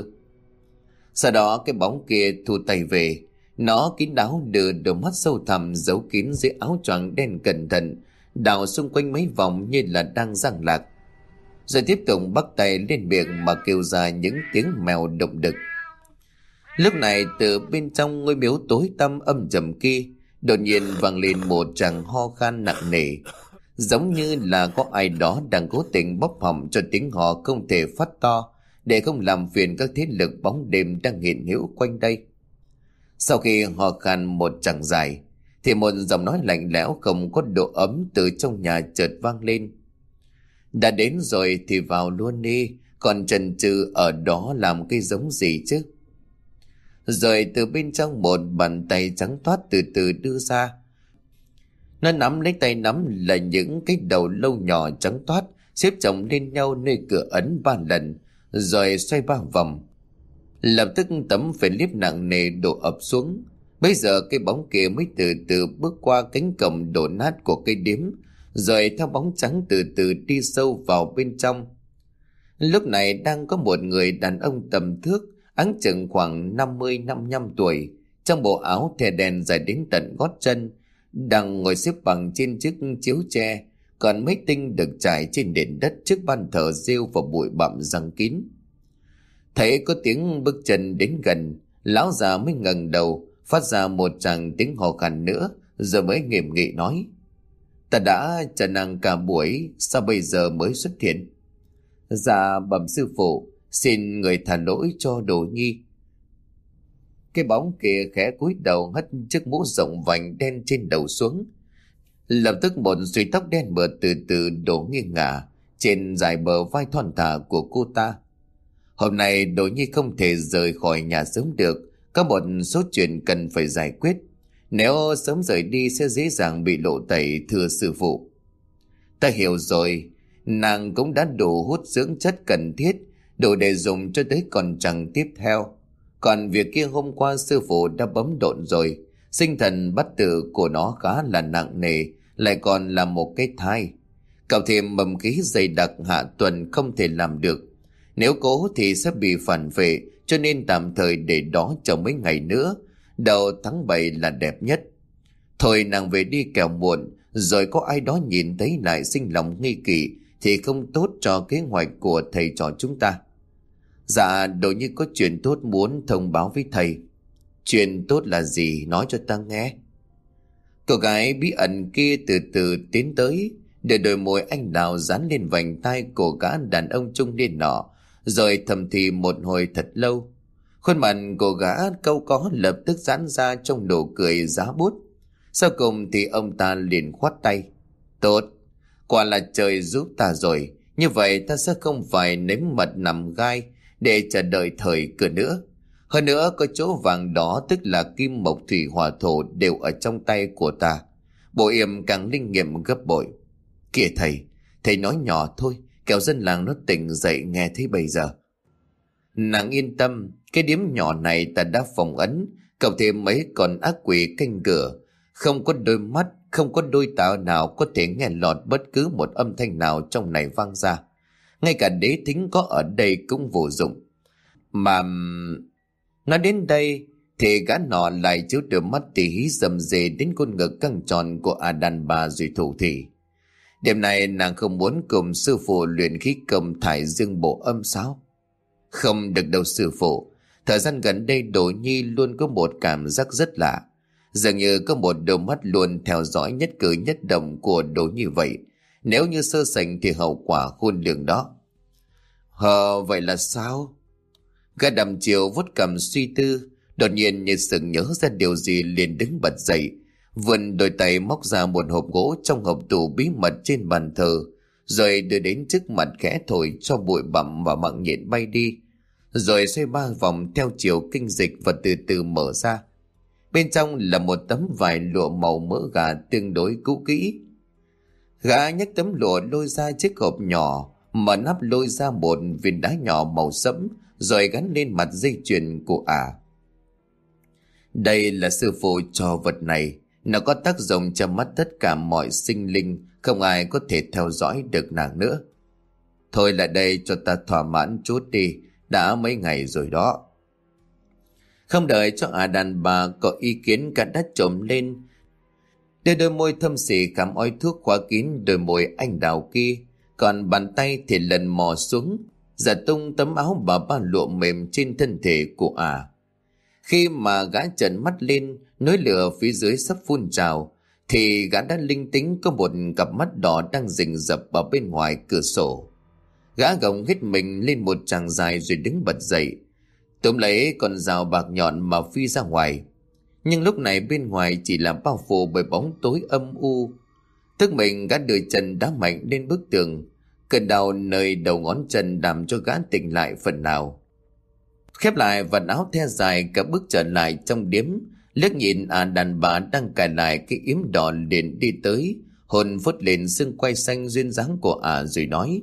S1: Sau đó cái bóng kia thu tay về, nó kín đáo đưa đôi mắt sâu thẳm giấu kín dưới áo choàng đen cẩn thận đào xung quanh mấy vòng như là đang giang lạc, rồi tiếp tục bắt tay lên miệng mà kêu ra những tiếng mèo động đực. Lúc này từ bên trong ngôi miếu tối tăm âm trầm kia đột nhiên vang lên một tràng ho khan nặng nề, giống như là có ai đó đang cố tình bóp họng cho tiếng họ không thể phát to để không làm phiền các thế lực bóng đêm đang hiện hữu quanh đây. Sau khi ho khan một tràng dài thì một giọng nói lạnh lẽo không có độ ấm từ trong nhà chợt vang lên: Đã đến rồi thì vào luôn đi, còn chần chừ ở đó làm cái giống gì chứ? Rồi từ bên trong một bàn tay trắng toát từ từ đưa ra. Nó nắm lấy tay nắm là những cái đầu lâu nhỏ trắng toát xếp chồng lên nhau nơi cửa ấn ba lần, rồi xoay ba vòng. Lập tức tấm phên liếp nặng nề đổ ập xuống. Bây giờ cái bóng kia mới từ từ bước qua cánh cổng đổ nát của cây điếm, rồi theo bóng trắng từ từ đi sâu vào bên trong. Lúc này đang có một người đàn ông tầm thước, áng chừng khoảng năm mươi năm mươi lăm tuổi, trong bộ áo thè đen dài đến tận gót chân, đang ngồi xếp bằng trên chiếc chiếu tre, còn mấy tinh được trải trên nền đất trước ban thờ rêu và bụi bặm giăng kín. Thấy có tiếng bước chân đến gần, lão già mới ngẩng đầu, phát ra một tràng tiếng hò khàn nữa, rồi mới nghiêm nghị nói: Ta đã chờ nàng cả buổi, sao bây giờ mới xuất hiện? Dạ bẩm sư phụ, xin người thả lỗi cho Đồ Nhi. Cái bóng kia khẽ cúi đầu hất chiếc mũ rộng vành đen trên đầu xuống. Lập tức một sợi tóc đen mượt từ từ đổ nghiêng ngả trên dài bờ vai thon thả của cô ta. Hôm nay Đồ Nhi không thể rời khỏi nhà sớm được, có một số chuyện cần phải giải quyết, Nếu sớm rời đi sẽ dễ dàng bị lộ tẩy, thưa sư phụ. Ta hiểu rồi, nàng cũng đã đủ hút dưỡng chất cần thiết, đủ để dùng cho tới còn chẳng tiếp theo. Còn việc kia hôm qua sư phụ đã bấm độn rồi, sinh thần bất tử của nó khá là nặng nề, lại còn là một cái thai. Cậu thêm mầm khí dày đặc hạ tuần không thể làm được. Nếu cố thì sẽ bị phản vệ, cho nên tạm thời để đó trong mấy ngày nữa. Đầu tháng bảy là đẹp nhất. Thôi nàng về đi kẻo muộn, rồi có ai đó nhìn thấy lại sinh lòng nghi kỵ thì không tốt cho kế hoạch của thầy trò chúng ta. Dạ, đồ như có chuyện tốt muốn thông báo với thầy. Chuyện tốt là gì, nói cho ta nghe. Cô gái bí ẩn kia từ từ tiến tới, để đôi môi anh đào dán lên vành tai của gã đàn ông trung niên nọ, rồi thầm thì một hồi thật lâu. Khuôn mặt của gã câu có lập tức giãn ra trong nụ cười giá bút. Sau cùng thì ông ta liền khoát tay. Tốt, quả là trời giúp ta rồi. Như vậy ta sẽ không phải nếm mật nằm gai để chờ đợi thời cơ nữa. Hơn nữa có chỗ vàng đó, tức là kim mộc thủy hỏa thổ, đều ở trong tay của ta. Bộ yểm càng linh nghiệm gấp bội. Kìa thầy, thầy nói nhỏ thôi, kẻo dân làng nó tỉnh dậy nghe thấy bây giờ. Nàng yên tâm, cái điếm nhỏ này ta đã phòng ấn, cộng thêm mấy con ác quỷ canh cửa. Không có đôi mắt, không có đôi tai nào có thể nghe lọt bất cứ một âm thanh nào trong này vang ra. Ngay cả đế thính có ở đây cũng vô dụng. Mà... Nói đến đây thì gã nọ lại chiếu đôi mắt tỉ hí rầm rề đến con ngực căng tròn của A Đàn Bà rồi thủ thỉ. Đêm nay nàng không muốn cùng sư phụ luyện khí công thải dương bộ âm sao? Không được đâu sư phụ. Thời gian gần đây Đỗ Nhi luôn có một cảm giác rất lạ. Dường như có một đôi mắt luôn theo dõi nhất cử nhất động của Đỗ Nhi vậy. Nếu như sơ sảnh thì hậu quả khôn lường đó. Hờ, vậy là sao? Gã đầm chiều vuốt cằm suy tư, đột nhiên như sực nhớ ra điều gì liền đứng bật dậy, vươn đôi tay móc ra một hộp gỗ trong hộp tủ bí mật trên bàn thờ, rồi đưa đến trước mặt khẽ thổi cho bụi bặm và mạng nhện bay đi, rồi xoay ba vòng theo chiều kinh dịch và từ từ mở ra. Bên trong là một tấm vải lụa màu mỡ gà tương đối cũ kỹ. Gã nhấc tấm lụa lôi ra chiếc hộp nhỏ, mở nắp lôi ra một viên đá nhỏ màu sẫm, rồi gắn lên mặt dây chuyền của ả. À. Đây là sư phụ cho vật này, nó có tác dụng cho mắt tất cả mọi sinh linh, không ai có thể theo dõi được nàng nữa. Thôi lại đây cho ta thỏa mãn chút đi, đã mấy ngày rồi đó. Không đợi cho ả đàn bà có ý kiến, cả đã trồm lên, đưa đôi môi thâm xỉ khám ói thuốc khóa kín đôi môi anh đào kia, còn bàn tay thì lần mò xuống, giật tung tấm áo bà ba lụa mềm trên thân thể của ả. À. Khi mà gã trợn mắt lên, núi lửa phía dưới sắp phun trào, thì gã đã linh tính có một cặp mắt đỏ đang rình rập ở bên ngoài cửa sổ. Gã gồng hết mình lên một tràng dài rồi đứng bật dậy, túm lấy con dao bạc nhọn mà phi ra ngoài. Nhưng lúc này bên ngoài chỉ là bao phủ bởi bóng tối âm u. Tức mình gã đưa chân đá mạnh lên bức tường, cơn đau nơi đầu ngón chân làm cho gã tỉnh lại phần nào. Khép lại vạt áo the dài, cả bước trở lại trong điếm, liếc nhìn à đàn bà đang cài lại cái yếm đỏ liền đi tới, hồn phút lên xương quay xanh duyên dáng của ả à rồi nói: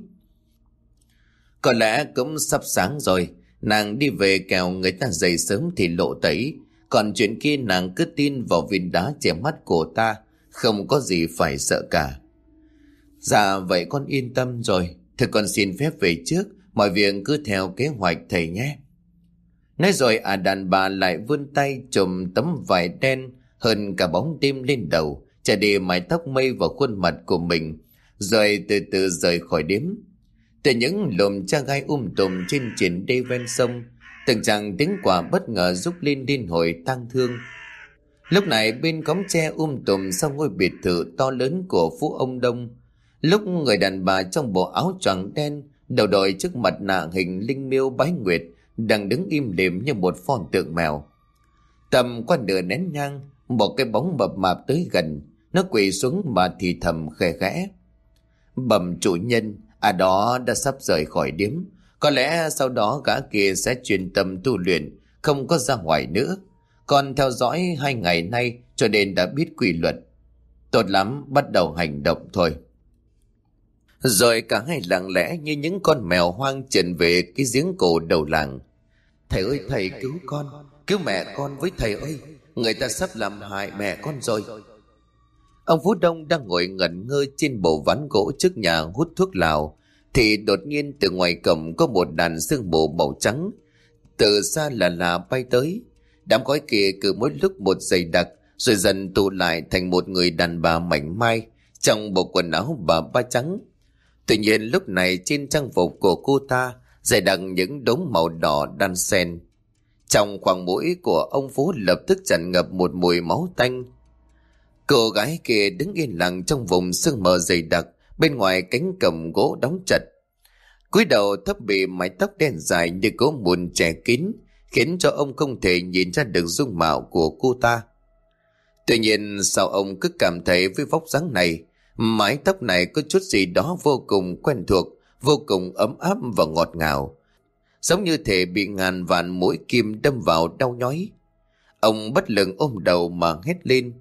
S1: Có lẽ cũng sắp sáng rồi, nàng đi về kẻo người ta dậy sớm thì lộ tẩy. Còn chuyện kia nàng cứ tin vào viên đá che mắt của ta, không có gì phải sợ cả. Dạ vậy con yên tâm rồi, thôi con xin phép về trước, mọi việc cứ theo kế hoạch thầy nhé. Nói rồi à đàn bà lại vươn tay chùm tấm vải đen hơn cả bóng đêm lên đầu, che đi mái tóc mây vào khuôn mặt của mình, rồi từ từ rời khỏi điếm. Từ những lùm cha gai um tùm trên triển đê ven sông, từng chàng tiếng quả bất ngờ rúc lên điên hồi tang thương. Lúc này bên cống tre um tùm sau ngôi biệt thự to lớn của phú ông Đông, lúc người đàn bà trong bộ áo choàng đen, đầu đội trước mặt nạ hình linh miêu bái nguyệt, đang đứng im lìm như một pho tượng mèo. Tầm qua nửa nén nhang, một cái bóng mập mạp tới gần, nó quỳ xuống mà thì thầm khẽ khẽ: Bẩm chủ nhân, à đó đã sắp rời khỏi điếm. Có lẽ sau đó gã kia sẽ chuyên tâm tu luyện, không có ra ngoài nữa. Con theo dõi hai ngày nay cho nên đã biết quy luật. Tốt lắm, bắt đầu hành động thôi. Rồi cả hai lặng lẽ như những con mèo hoang trườn về cái giếng cổ đầu làng. Thầy ơi, thầy cứu con, cứu mẹ con với thầy ơi, người ta sắp làm hại mẹ con rồi. Ông Phú Đông đang ngồi ngẩn ngơ trên bồ ván gỗ trước nhà hút thuốc lào, thì đột nhiên từ ngoài cổng có một đàn sương mù màu trắng từ xa là là bay tới. Đám khói kia cứ mỗi lúc một dày đặc, rồi dần tụ lại thành một người đàn bà mảnh mai trong bộ quần áo bà ba trắng. Tuy nhiên lúc này trên trang phục của cô ta dày đặc những đốm màu đỏ đan xen. Trong khoang mũi của ông Phú lập tức tràn ngập một mùi máu tanh. Cô gái kia đứng yên lặng trong vùng sương mờ dày đặc bên ngoài cánh cổng gỗ đóng chặt. Cúi đầu thấp bị mái tóc đen dài như gỗ mùn che kín, khiến cho ông không thể nhìn ra được dung mạo của cô ta. Tuy nhiên sao ông cứ cảm thấy với vóc dáng này, mái tóc này có chút gì đó vô cùng quen thuộc, vô cùng ấm áp và ngọt ngào, giống như thể bị ngàn vạn mũi kim đâm vào đau nhói. Ông bất lực ôm đầu mà hét lên: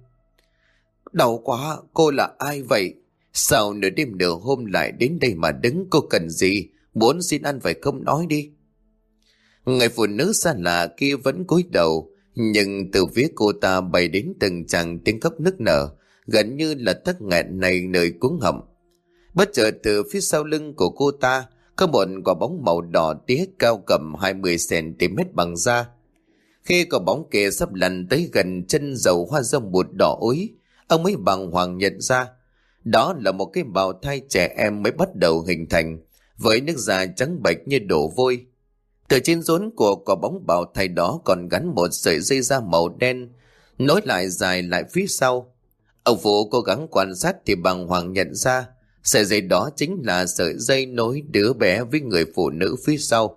S1: Đau quá, cô là ai vậy? Sao nửa đêm nửa hôm lại đến đây mà đứng? Cô cần gì? Muốn xin ăn phải không, nói đi. Người phụ nữ xa lạ kia vẫn cúi đầu, nhưng từ phía cô ta bay đến từng tràng tiếng khóc nức nở, gần như là tắc nghẹn này nơi cuống họng. Bất chợt từ phía sau lưng của cô ta có một quả bóng màu đỏ tía cao cầm hai mươi xăng ti mét bằng da. Khi quả bóng kia sắp lăn tới gần chân dầu hoa rông bụt đỏ ối, ông mới bàng hoàng nhận ra đó là một cái bào thai trẻ em mới bắt đầu hình thành, với nước da trắng bệch như đổ vôi. Từ trên rốn của quả bóng bào thai đó còn gắn một sợi dây da màu đen, nối lại dài lại phía sau. Ông Phú cố gắng quan sát thì bàng hoàng nhận ra sợi dây đó chính là sợi dây nối đứa bé với người phụ nữ phía sau.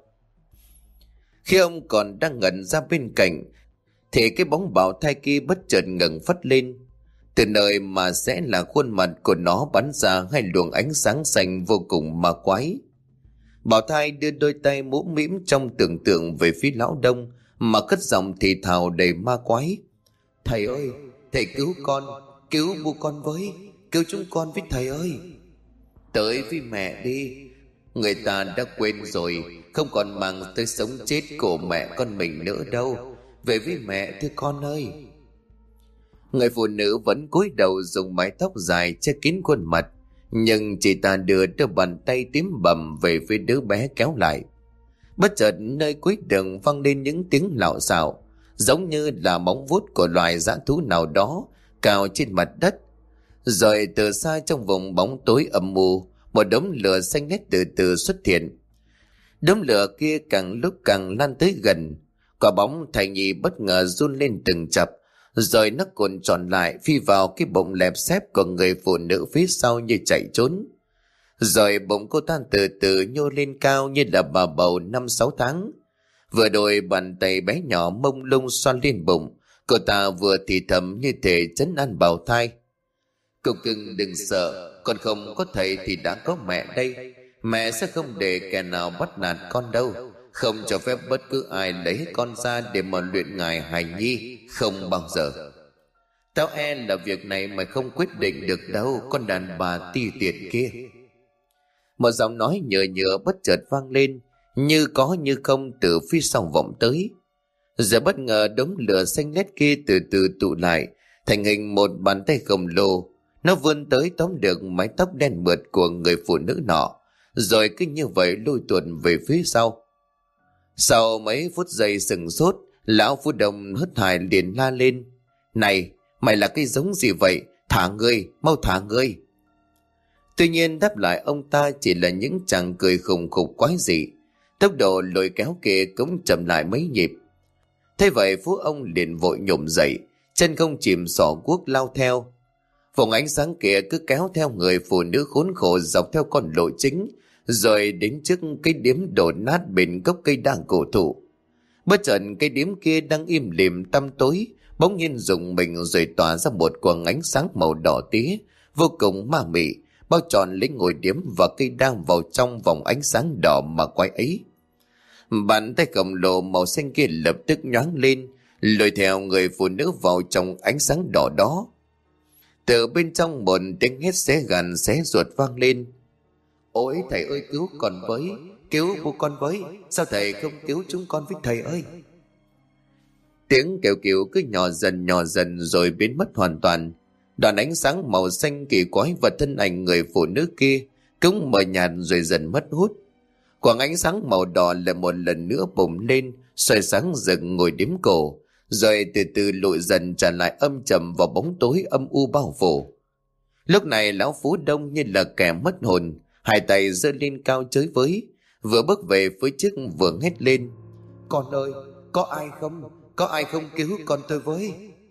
S1: Khi ông còn đang ngẩn ra bên cạnh, thì cái bóng bào thai kia bất chợt ngẩng phất lên. Từ nơi mà sẽ là khuôn mặt của nó bắn ra hai luồng ánh sáng xanh vô cùng ma quái. Bào thai đưa đôi tay mũm mĩm trong tưởng tượng về phía lão Đông mà cất giọng thì thào đầy ma quái: Thầy ơi, thầy cứu con, cứu bu con với, cứu chúng con với thầy ơi. Tới với mẹ đi, người ta đã quên rồi, không còn màng tới sống chết của mẹ con mình nữa đâu. Về với mẹ thưa con ơi. Người phụ nữ vẫn cúi đầu dùng mái tóc dài che kín khuôn mặt, nhưng chị ta đưa đôi bàn tay tím bầm về phía đứa bé kéo lại. Bất chợt nơi cuối đường vang lên những tiếng lạo xạo, giống như là móng vuốt của loài dã thú nào đó cào trên mặt đất. Rồi từ xa trong vùng bóng tối âm mù, một đống lửa xanh lét từ từ xuất hiện. Đống lửa kia càng lúc càng lan tới gần. Quả bóng thai nhi bất ngờ run lên từng chập, rồi nó cuộn tròn lại phi vào cái bụng lẹp xép của người phụ nữ phía sau như chạy trốn. Rồi bụng cô ta từ từ nhô lên cao như là bà bầu năm sáu tháng. Vừa đôi bàn tay bé nhỏ mông lung xoa lên bụng, cô ta vừa thì thầm như thể trấn an bào thai: Cậu cưng đừng sợ, con không có thầy thì đã có mẹ đây. Mẹ sẽ không để kẻ nào bắt nạt con đâu, không cho phép bất cứ ai lấy con ra để mà luyện ngài hài nhi, không bao giờ. Tao e là việc này mày không quyết định được đâu, con đàn bà ti tiện kia. Một giọng nói nhựa nhựa bất chợt vang lên, như có như không từ phía sau vọng tới. Giờ bất ngờ đống lửa xanh lét kia từ từ tụ lại thành hình một bàn tay khổng lồ. Nó vươn tới tóm được mái tóc đen mượt của người phụ nữ nọ, rồi cứ như vậy lôi tuột về phía sau. Sau mấy phút giây sừng sốt, lão Phú Đông hớt hải liền la lên: Này, mày là cái giống gì vậy? Thả ngươi, mau thả ngươi. Tuy nhiên đáp lại ông ta chỉ là những chàng cười khùng khục quái dị. Tốc độ lôi kéo kia cũng chậm lại mấy nhịp. Thế vậy Phú ông liền vội nhổm dậy, chân không chìm xỏ guốc lao theo. Vùng ánh sáng kia cứ kéo theo người phụ nữ khốn khổ dọc theo con lộ chính, rồi đến trước cái điếm đổ nát bên gốc cây đa cổ thụ. Bất chợt cây điếm kia đang im lìm tăm tối bỗng nhiên rùng mình rồi tỏa ra một quầng ánh sáng màu đỏ tía vô cùng ma mị, bao trọn lấy ngôi điếm và cây đang vào trong vòng ánh sáng đỏ mà quái ấy. Bàn tay khổng lồ màu xanh kia lập tức nhoáng lên, lôi theo người phụ nữ vào trong ánh sáng đỏ đó. Từ bên trong một tiếng hét xé gan xé ruột vang lên. Ôi thầy ơi, cứu con với, cứu bố con với, sao thầy không cứu chúng con với thầy ơi? Tiếng kêu cứu cứ nhỏ dần nhỏ dần rồi biến mất hoàn toàn. Đoàn ánh sáng màu xanh kỳ quái và thân ảnh người phụ nữ kia cũng mờ nhạt rồi dần mất hút. Quang ánh sáng màu đỏ lại một lần nữa bùng lên, soi sáng rực ngồi đếm cổ, rồi từ từ lụi dần trở lại âm trầm vào bóng tối âm u bao phủ. Lúc này lão Phú Đông như là kẻ mất hồn, hai tay giơ lên cao chới với, vừa bước về phía trước vừa hét lên: Con ơi, có ai không? Có ai không cứu con tôi với?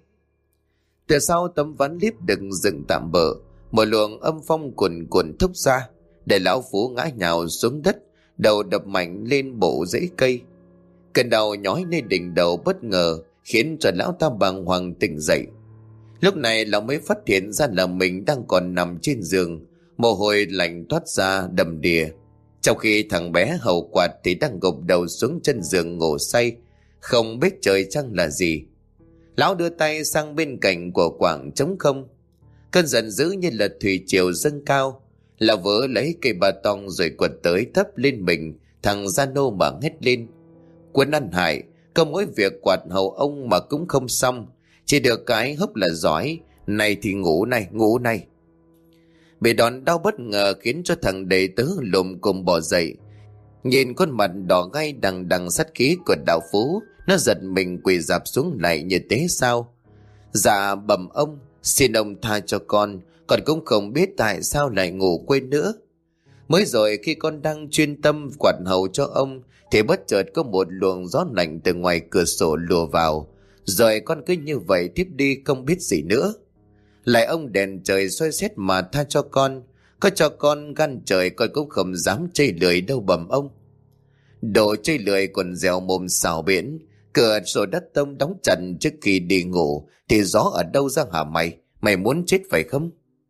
S1: Từ sau tấm ván liếp được dựng tạm bỡ, một luồng âm phong cuồn cuộn thốc ra, để lão Phú ngã nhào xuống đất, đầu đập mạnh lên bộ rễ cây. Cơn đau nhói lên đỉnh đầu bất ngờ khiến cho lão ta bàng hoàng tỉnh dậy. Lúc này lão mới phát hiện ra là mình đang còn nằm trên giường, mồ hôi lạnh toát ra đầm đìa, trong khi thằng bé hầu quạt thì đang gục đầu xuống chân giường ngủ say, không biết trời trăng là gì. Lão đưa tay sang bên cạnh của quảng trống không. Cơn giận dữ như là thủy triều dâng cao, lão vỡ lấy cây ba tong rồi quật tới thấp lên mình thằng Gia Nô mà hét lên: Quân ăn hại, có mỗi việc quạt hầu ông mà cũng không xong, chỉ được cái hốc là giỏi, này thì ngủ này, ngủ này. Bị đòn đau bất ngờ khiến cho thằng đệ tứ lùm cùng bỏ dậy, nhìn khuôn mặt đỏ gay đằng đằng sát khí của đạo Phú, nó giật mình quỳ rạp xuống lại như thế sao. Dạ bẩm ông, xin ông tha cho con, con cũng không biết tại sao lại ngủ quên nữa. Mới rồi khi con đang chuyên tâm quạt hầu cho ông thì bất chợt có một luồng gió lạnh từ ngoài cửa sổ lùa vào, rồi con cứ như vậy tiếp đi không biết gì nữa. Lại ông đèn trời soi xét mà tha cho con, có cho con gan trời con cũng không dám chây lười đâu bẩm ông. Đồ chây lười còn dẻo mồm xảo biển, cửa sổ đất tông đóng chặt trước khi đi ngủ thì gió ở đâu ra hả mày, mày muốn chết phải không?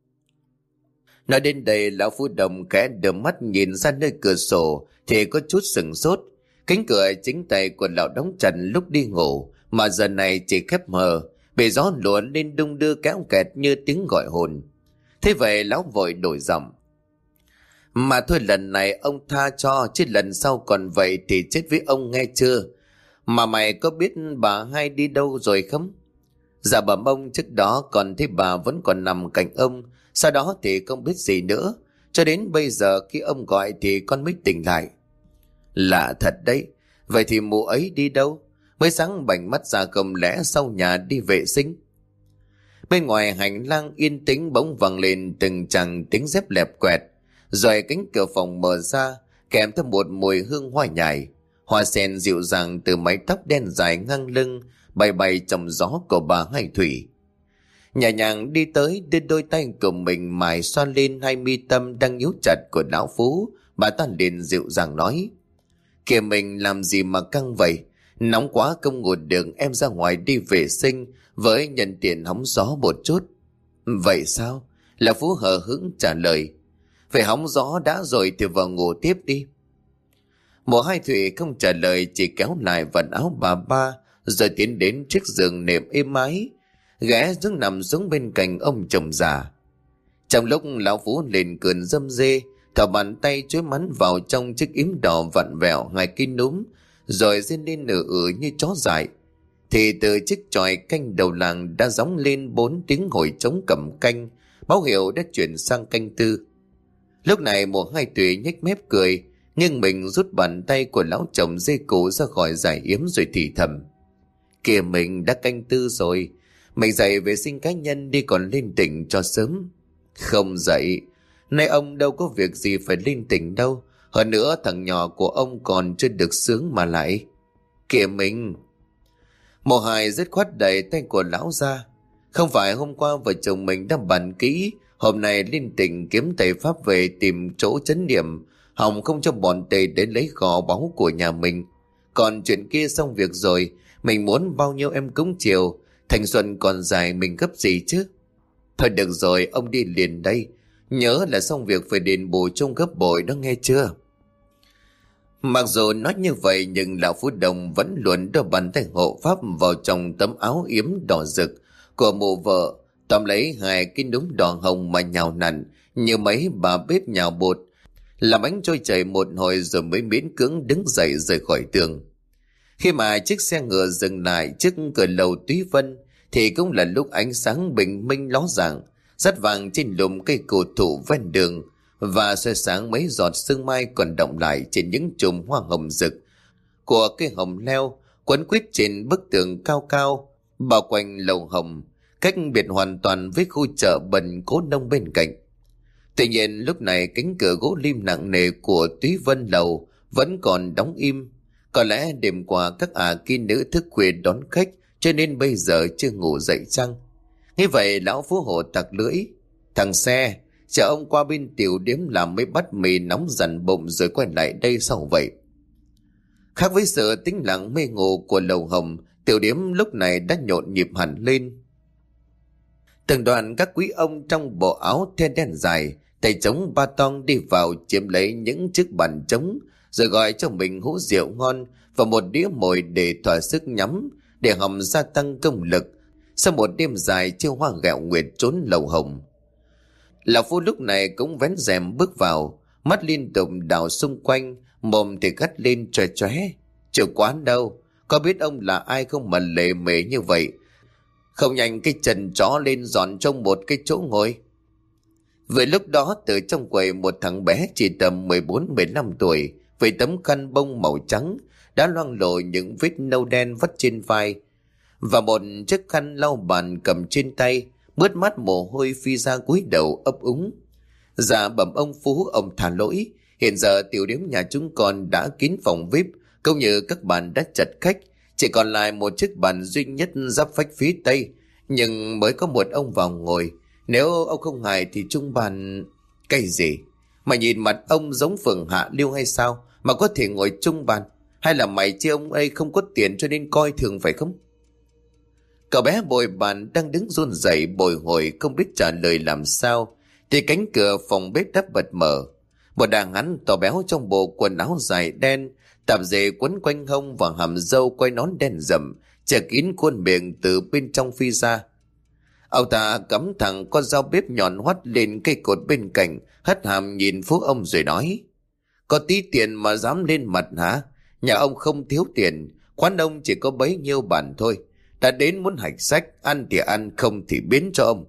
S1: Nói đến đây lão Phú Đồng khẽ đưa mắt nhìn ra nơi cửa sổ thì có chút sừng sốt. Cánh cửa chính tay của lão đóng chặt lúc đi ngủ mà giờ này chỉ khép hờ, bị gió lùa lên đung đưa kéo kẹt như tiếng gọi hồn. Thế vậy lão vội đổi giọng: Mà thôi lần này ông tha cho, chứ lần sau còn vậy thì chết với ông nghe chưa? Mà mày có biết bà hai đi đâu rồi không? Dạ bẩm ông, trước đó còn thấy bà vẫn còn nằm cạnh ông, sau đó thì không biết gì nữa, cho đến bây giờ khi ông gọi thì con mới tỉnh lại. Lạ thật đấy, vậy thì mụ ấy đi đâu? Mới sáng bảnh mắt ra không lẽ sau nhà đi vệ sinh? Bên ngoài hành lang yên tĩnh bỗng vang lên từng chàng tiếng dép lẹp quẹt, rồi cánh cửa phòng mở ra kèm theo một mùi hương hoa nhài. Hoa sen dịu dàng từ mái tóc đen dài ngang lưng bay bay trong gió của bà Hai Thủy. Nhẹ nhàng đi tới đưa đôi tay của mình mài xoa lên hai mi tâm đang nhíu chặt của lão Phú. Bà ta liền dịu dàng nói: Kìa mình làm gì mà căng vậy? Nóng quá không ngủ được, em ra ngoài đi vệ sinh với nhân tiện hóng gió một chút. Vậy sao? Lão Phú hờ hững trả lời: Phải hóng gió đã rồi thì vào ngủ tiếp đi. Mộ Hai Thủy không trả lời, chỉ kéo lại vạt áo bà ba rồi tiến đến chiếc giường nệm êm ái, ghé xuống nằm xuống bên cạnh ông chồng già. Trong lúc lão Phú lên cơn dâm dê, thò bàn tay chuối mắn vào trong chiếc yếm đỏ vặn vẹo hai cái núm, rồi rên lên nửa ử như chó dại, thì từ chiếc chòi canh đầu làng đã gióng lên bốn tiếng hồi trống cầm canh, báo hiệu đã chuyển sang canh tư. Lúc này Mộ Hai Thủy nhếch mép cười, nhưng mình rút bàn tay của lão chồng dê cổ ra khỏi giải yếm rồi thì thầm: Kìa mình đã canh tư rồi, mình dậy vệ sinh cá nhân đi còn lên tỉnh cho sớm. Không dậy, nay ông đâu có việc gì phải lên tỉnh đâu, hơn nữa thằng nhỏ của ông còn chưa được sướng mà lại. Kìa mình. Mộ Hai dứt khoát đẩy tay của lão ra. Không phải hôm qua vợ chồng mình đã bàn kỹ hôm nay lên tỉnh kiếm thầy pháp về tìm chỗ chấn niệm, hòng không cho bọn tề đến lấy gò báu của nhà mình. Còn chuyện kia xong việc rồi, mình muốn bao nhiêu em cúng chiều, thanh xuân còn dài mình gấp gì chứ. Thôi được rồi, ông đi liền đây, nhớ là xong việc phải đền bù chung gấp bội đó nghe chưa? Mặc dù nói như vậy nhưng lão Phú Đồng vẫn luôn đưa bàn tay hộ pháp vào trong tấm áo yếm đỏ rực của mụ vợ, tóm lấy hai cái núm đỏ hồng mà nhào nặn như mấy bà bếp nhào bột, làm bánh trôi chảy một hồi rồi mới miễn cưỡng đứng dậy rời khỏi tường. Khi mà chiếc xe ngựa dừng lại trước cửa lầu Túy Vân thì cũng là lúc ánh sáng bình minh ló dạng, dắt vàng trên lùm cây cổ thụ ven đường và soi sáng mấy giọt sương mai còn đọng lại trên những chùm hoa hồng rực của cây hồng leo quấn quýt trên bức tường cao cao bao quanh lầu hồng, cách biệt hoàn toàn với khu chợ bần cố nông bên cạnh. Tuy nhiên lúc này cánh cửa gỗ lim nặng nề của Túy Vân lầu vẫn còn đóng im. Có lẽ đêm qua các ả kia nữ thức khuya đón khách cho nên bây giờ chưa ngủ dậy chăng? Như vậy lão Phú Hộ tặc lưỡi: "Thằng xe, chờ ông qua bên tiểu điếm làm mấy bát mì nóng dằn bụng rồi quay lại đây sau vậy?" Khác với sự tĩnh lặng mê ngủ của lầu hồng, tiểu điếm lúc này đã nhộn nhịp hẳn lên. Từng đoàn các quý ông trong bộ áo the đen dài, tay trống ba tong đi vào chiếm lấy những chiếc bàn trống, rồi gọi cho mình hũ rượu ngon và một đĩa mồi để thỏa sức nhắm, để hòng gia tăng công lực sau một đêm dài chiêu hoa gẹo nguyệt trốn lầu hồng. Lão Phu lúc này cũng vén rèm bước vào, mắt liên tục đảo xung quanh, mồm thì gắt lên chóe chóe: "Chủ quán đâu? Có biết ông là ai không mà lề mề như vậy? Không nhanh cái chân chó lên dọn trong một cái chỗ ngồi." Vừa lúc đó từ trong quầy một thằng bé chỉ tầm mười bốn mười lăm tuổi với tấm khăn bông màu trắng đã loang lổ những vết nâu đen vắt trên vai và một chiếc khăn lau bàn cầm trên tay, mướt mắt mồ hôi phi ra cúi đầu ấp úng: "Dạ bẩm ông Phú, ông thả lỗi, hiện giờ tiểu điếm nhà chúng con đã kín phòng vi ai pi cũng như các bàn đã chật khách, chỉ còn lại một chiếc bàn duy nhất giáp vách phía tây, nhưng mới có một ông vào ngồi. Nếu ông không ngại thì chung bàn..." "Cái gì? Mày nhìn mặt ông giống phường hạ lưu hay sao mà có thể ngồi chung bàn? Hay là mày chứ ông ấy không có tiền cho nên coi thường phải không?" Cậu bé bồi bàn đang đứng run rẩy bồi hồi không biết trả lời làm sao thì cánh cửa phòng bếp đã bật mở. Một đàn hắn to béo trong bộ quần áo dài đen, tạp dề quấn quanh hông và hàm râu quay nón đen rậm che kín khuôn miệng từ bên trong phi ra. Ông ta cắm thẳng con dao bếp nhọn hoắt lên cây cột bên cạnh, hất hàm nhìn Phú ông rồi nói: "Có tí tiền mà dám lên mặt hả? Nhà ông không thiếu tiền, quán ông chỉ có bấy nhiêu bàn thôi. Đã đến muốn hạch sách, ăn thì ăn, không thì biến cho ông."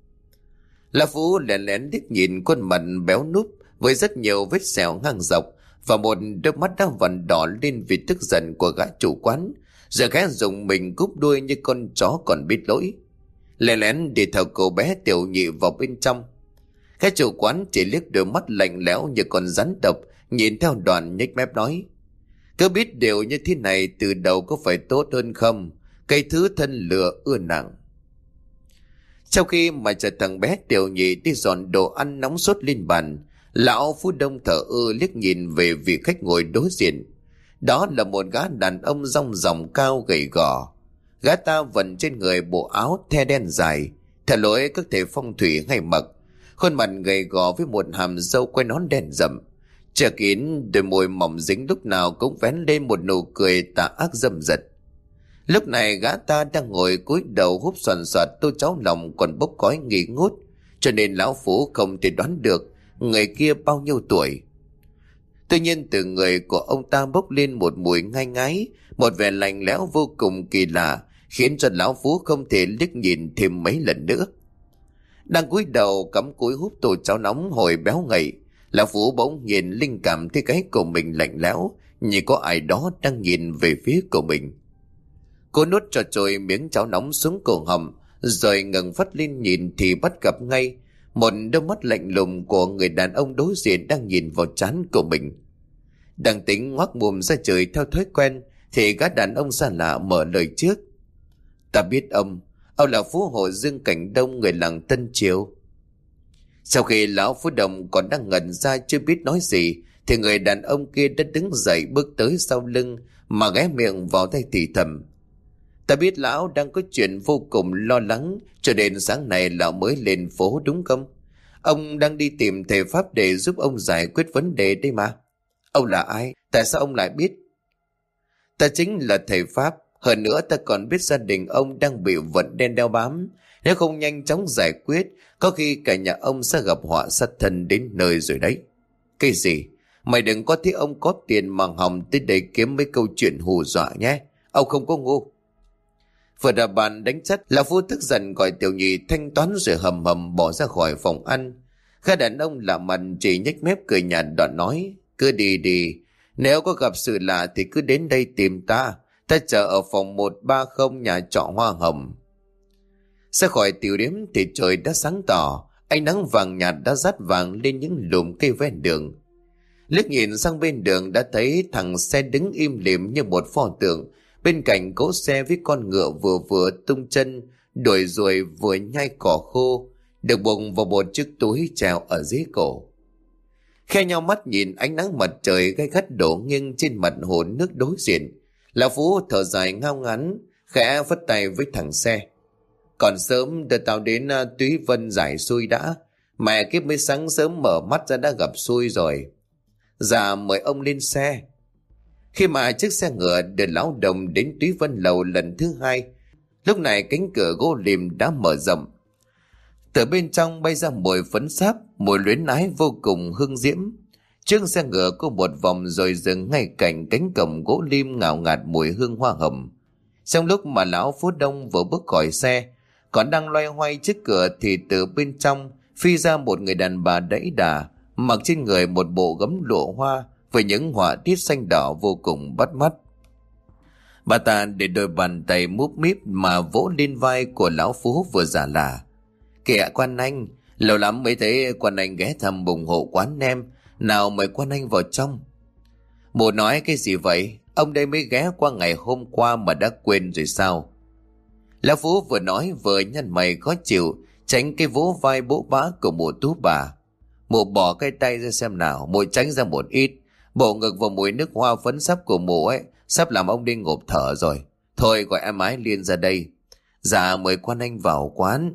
S1: Lão Phú lén lén liếc nhìn khuôn mặt béo núp với rất nhiều vết sẹo ngang dọc và một đôi mắt đã vằn đỏ lên vì tức giận của gã chủ quán, rồi khẽ dùng mình cúp đuôi như con chó còn biết lỗi, lén lén đi theo cậu bé tiểu nhị vào bên trong. Cái chủ quán chỉ liếc đôi mắt lạnh lẽo như con rắn độc nhìn theo Đoàn, nhếch mép nói: "Cứ biết điều như thế này từ đầu có phải tốt hơn không? Cây thứ thân lửa ưa nặng." Sau khi mà chờ thằng bé tiểu nhị đi dọn đồ ăn nóng sốt lên bàn, lão Phú Đông thở ơ liếc nhìn về vị khách ngồi đối diện. Đó là một gã đàn ông rong ròng cao gầy gò. Gã ta vận trên người bộ áo the đen dài, theo lối các thể phong thủy hay mặc, khuôn mặt gầy gò với một hàm râu quai nón đen rậm, che kín đôi môi mỏng dính lúc nào cũng vén lên một nụ cười tà ác dâm dật. Lúc này gã ta đang ngồi cúi đầu húp xoàn xoạt tô cháo lòng còn bốc khói nghi ngút, cho nên lão Phú không thể đoán được người kia bao nhiêu tuổi. Tuy nhiên từ người của ông ta bốc lên một mùi ngai ngái, một vẻ lạnh lẽo vô cùng kỳ lạ, khiến cho lão Phú không thể liếc nhìn thêm mấy lần nữa. Đang cúi đầu cắm cúi húp tô cháo nóng hồi béo ngậy, lão Phú bỗng nhìn linh cảm thấy cái của mình lạnh lẽo, như có ai đó đang nhìn về phía của mình. Cô nuốt cho trôi miếng cháo nóng xuống cổ họng, rồi ngẩng phát lên nhìn thì bắt gặp ngay một đôi mắt lạnh lùng của người đàn ông đối diện đang nhìn vào trán của mình. Đang tính ngoác mồm ra trời theo thói quen thì gã đàn ông xa lạ mở lời trước: "Ta biết ông, ông là Phú Hộ Dương Cảnh Đông, người làng Tân Triều." Sau khi lão Phú Đồng còn đang ngẩn ra chưa biết nói gì thì người đàn ông kia đã đứng dậy bước tới sau lưng mà ghé miệng vào tay thì thầm: "Ta biết lão đang có chuyện vô cùng lo lắng cho đến sáng nay lão mới lên phố đúng không? Ông đang đi tìm thầy pháp để giúp ông giải quyết vấn đề đây mà." Ông là ai? Tại sao ông lại biết? Ta chính là thầy Pháp. Hơn nữa ta còn biết gia đình ông đang bị vận đen đeo bám. Nếu không nhanh chóng giải quyết, có khi cả nhà ông sẽ gặp họa sát thân đến nơi rồi đấy. Cái gì? Mày đừng có thấy ông có tiền mà hòng tới đây kiếm mấy câu chuyện hù dọa nhé. Ông không có ngu. Vừa đà bàn đánh chất, lão Phú tức giận gọi Tiểu Nhị thanh toán rồi hầm hầm bỏ ra khỏi phòng ăn. Gã đàn ông lạ mặt chỉ nhếch mép cười nhạt đoạn nói: Cứ đi đi, nếu có gặp sự lạ thì cứ đến đây tìm ta. Ta chờ ở phòng một ba không nhà trọ Hoa Hồng. Ra khỏi tiểu điếm thì trời đã sáng tỏ, ánh nắng vàng nhạt đã dắt vàng lên những lùm cây ven đường. Liếc nhìn sang bên đường đã thấy thằng xe đứng im lìm như một pho tượng. Bên cạnh cỗ xe với con ngựa vừa vừa tung chân, đuổi ruồi vừa nhai cỏ khô, được buộc vào một chiếc túi treo ở dưới cổ. Khe nhau mắt nhìn ánh nắng mặt trời gay gắt đổ nghiêng trên mặt hồ nước đối diện, lão Phú thở dài ngao ngán, khẽ vất tay với thằng xe: Còn sớm, đưa tao đến uh, Túy Vân giải xui đã. Mẹ kiếp mới sáng sớm mở mắt ra đã gặp xui rồi. Dạ mời ông lên xe. Khi mà chiếc xe ngựa đưa lão Đồng đến Túy Vân Lầu lần thứ hai, lúc này cánh cửa gỗ lim đã mở rộng. Từ bên trong bay ra mùi phấn sáp, mùi luyến ái vô cùng hương diễm. Chiếc xe ngựa có một vòng rồi dừng ngay cạnh cánh cổng gỗ lim ngào ngạt mùi hương hoa hồng. Trong lúc mà lão Phú Đông vừa bước khỏi xe, còn đang loay hoay trước cửa thì từ bên trong phi ra một người đàn bà đẫy đà, mặc trên người một bộ gấm lụa hoa với những họa tiết xanh đỏ vô cùng bắt mắt. Bà ta để đôi bàn tay múp míp mà vỗ lên vai của lão Phú vừa giả lả: Kìa quan anh, lâu lắm mới thấy quan anh ghé thăm ủng hộ quán em, nào mời quan anh vào trong. Mụ nói cái gì vậy? Ông đây mới ghé qua ngày hôm qua mà đã quên rồi sao? Lão Phú vừa nói vừa nhăn mày khó chịu, tránh cái vỗ vai bỗ bã của mụ Tú bà. Mụ bỏ cái tay ra xem nào, mụ tránh ra một ít. Bộ ngực vào mùi nước hoa phấn sắp của mụ ấy sắp làm ông đi ngộp thở rồi. Thôi gọi em Ái Liên ra đây. Dạ mời quan anh vào quán.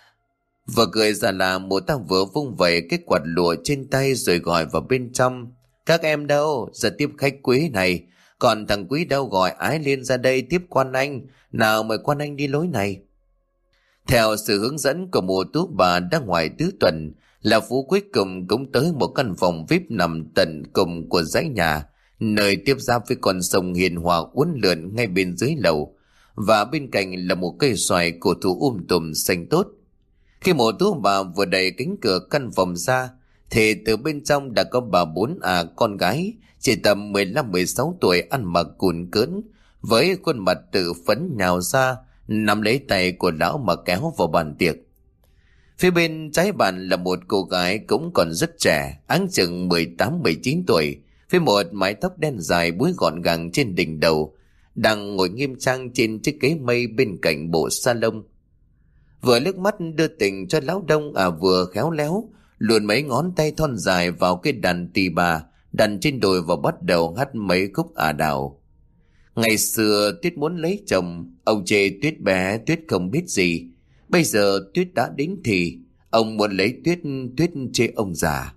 S1: Vừa cười ra là mụ ta vừa vung vẩy cái quạt lụa trên tay rồi gọi vào bên trong: Các em đâu, giờ tiếp khách quý này. Còn thằng quý đâu, gọi Ái Liên ra đây tiếp quan anh. Nào mời quan anh đi lối này. Theo sự hướng dẫn của mụ Tú bà đã ngoài tứ tuần, lão Phú cuối cùng cũng tới một căn phòng vi ai pi nằm tận cùng của dãy nhà, nơi tiếp giáp với con sông hiền hòa uốn lượn ngay bên dưới lầu, và bên cạnh là một cây xoài cổ thụ um tùm xanh tốt. Khi mụ Tú bà vừa đẩy cánh cửa căn phòng ra thì từ bên trong đã có bà bốn à con gái chỉ tầm mười lăm mười sáu tuổi, ăn mặc cùn cỡn, với khuôn mặt tự phấn nhào ra, nắm lấy tay của lão mà kéo vào bàn tiệc. Phía bên trái bàn là một cô gái cũng còn rất trẻ, áng chừng mười tám mười chín tuổi, với một mái tóc đen dài búi gọn gàng trên đỉnh đầu, đang ngồi nghiêm trang trên chiếc ghế mây bên cạnh bộ salon. Vừa liếc mắt đưa tình cho lão Đông à vừa khéo léo luồn mấy ngón tay thon dài vào cái đàn tỳ bà đặt trên đồi và bắt đầu hát mấy khúc ả đào. Ngày xưa Tuyết muốn lấy chồng, ông chê Tuyết bé, Tuyết không biết gì. Bây giờ Tuyết đã đến thì ông muốn lấy Tuyết, Tuyết chê ông già.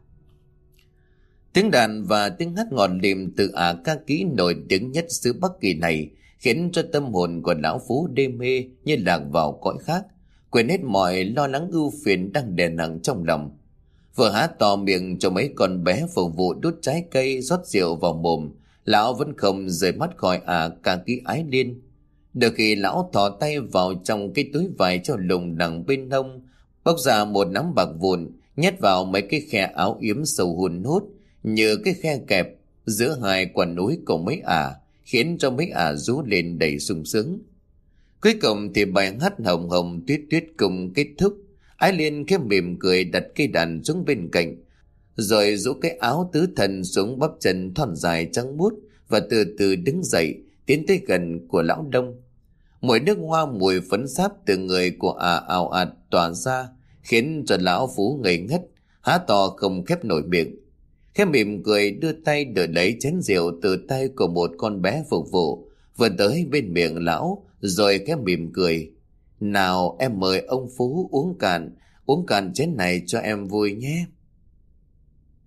S1: Tiếng đàn và tiếng hát ngọt lịm từ ả ca kỹ nổi tiếng nhất xứ Bắc Kỳ này khiến cho tâm hồn của lão Phú đê mê như lạc vào cõi khác, quên hết mọi lo lắng ưu phiền đang đè nặng trong lòng. Vừa há to miệng cho mấy con bé phục vụ đút trái cây rót rượu vào mồm, lão vẫn không rời mắt khỏi ả ca kỹ Ái Liên. Được khi lão thò tay vào trong cái túi vải cho lùng đằng bên hông, bóc ra một nắm bạc vụn, nhét vào mấy cái khe áo yếm sâu hun hút như cái khe kẹp giữa hai quả núi của mấy ả, khiến cho mấy ả rú lên đầy sung sướng. Cuối cùng thì bài hát Hồng Hồng Tuyết Tuyết cùng kết thúc. Ái Liên khẽ mỉm cười đặt cây đàn xuống bên cạnh, rồi rũ cái áo tứ thần xuống bắp chân thon dài trắng muốt và từ từ đứng dậy tiến tới gần của lão Đông. Mùi nước hoa mùi phấn sáp từ người của ả ào ạt tỏa ra, khiến cho lão Phú ngây ngất, há to không khép nổi miệng. Khẽ mỉm cười đưa tay đỡ lấy chén rượu từ tay của một con bé phục vụ vừa tới bên miệng lão, rồi khẽ mỉm cười: Nào em mời ông Phú uống cạn, uống cạn chén này cho em vui nhé.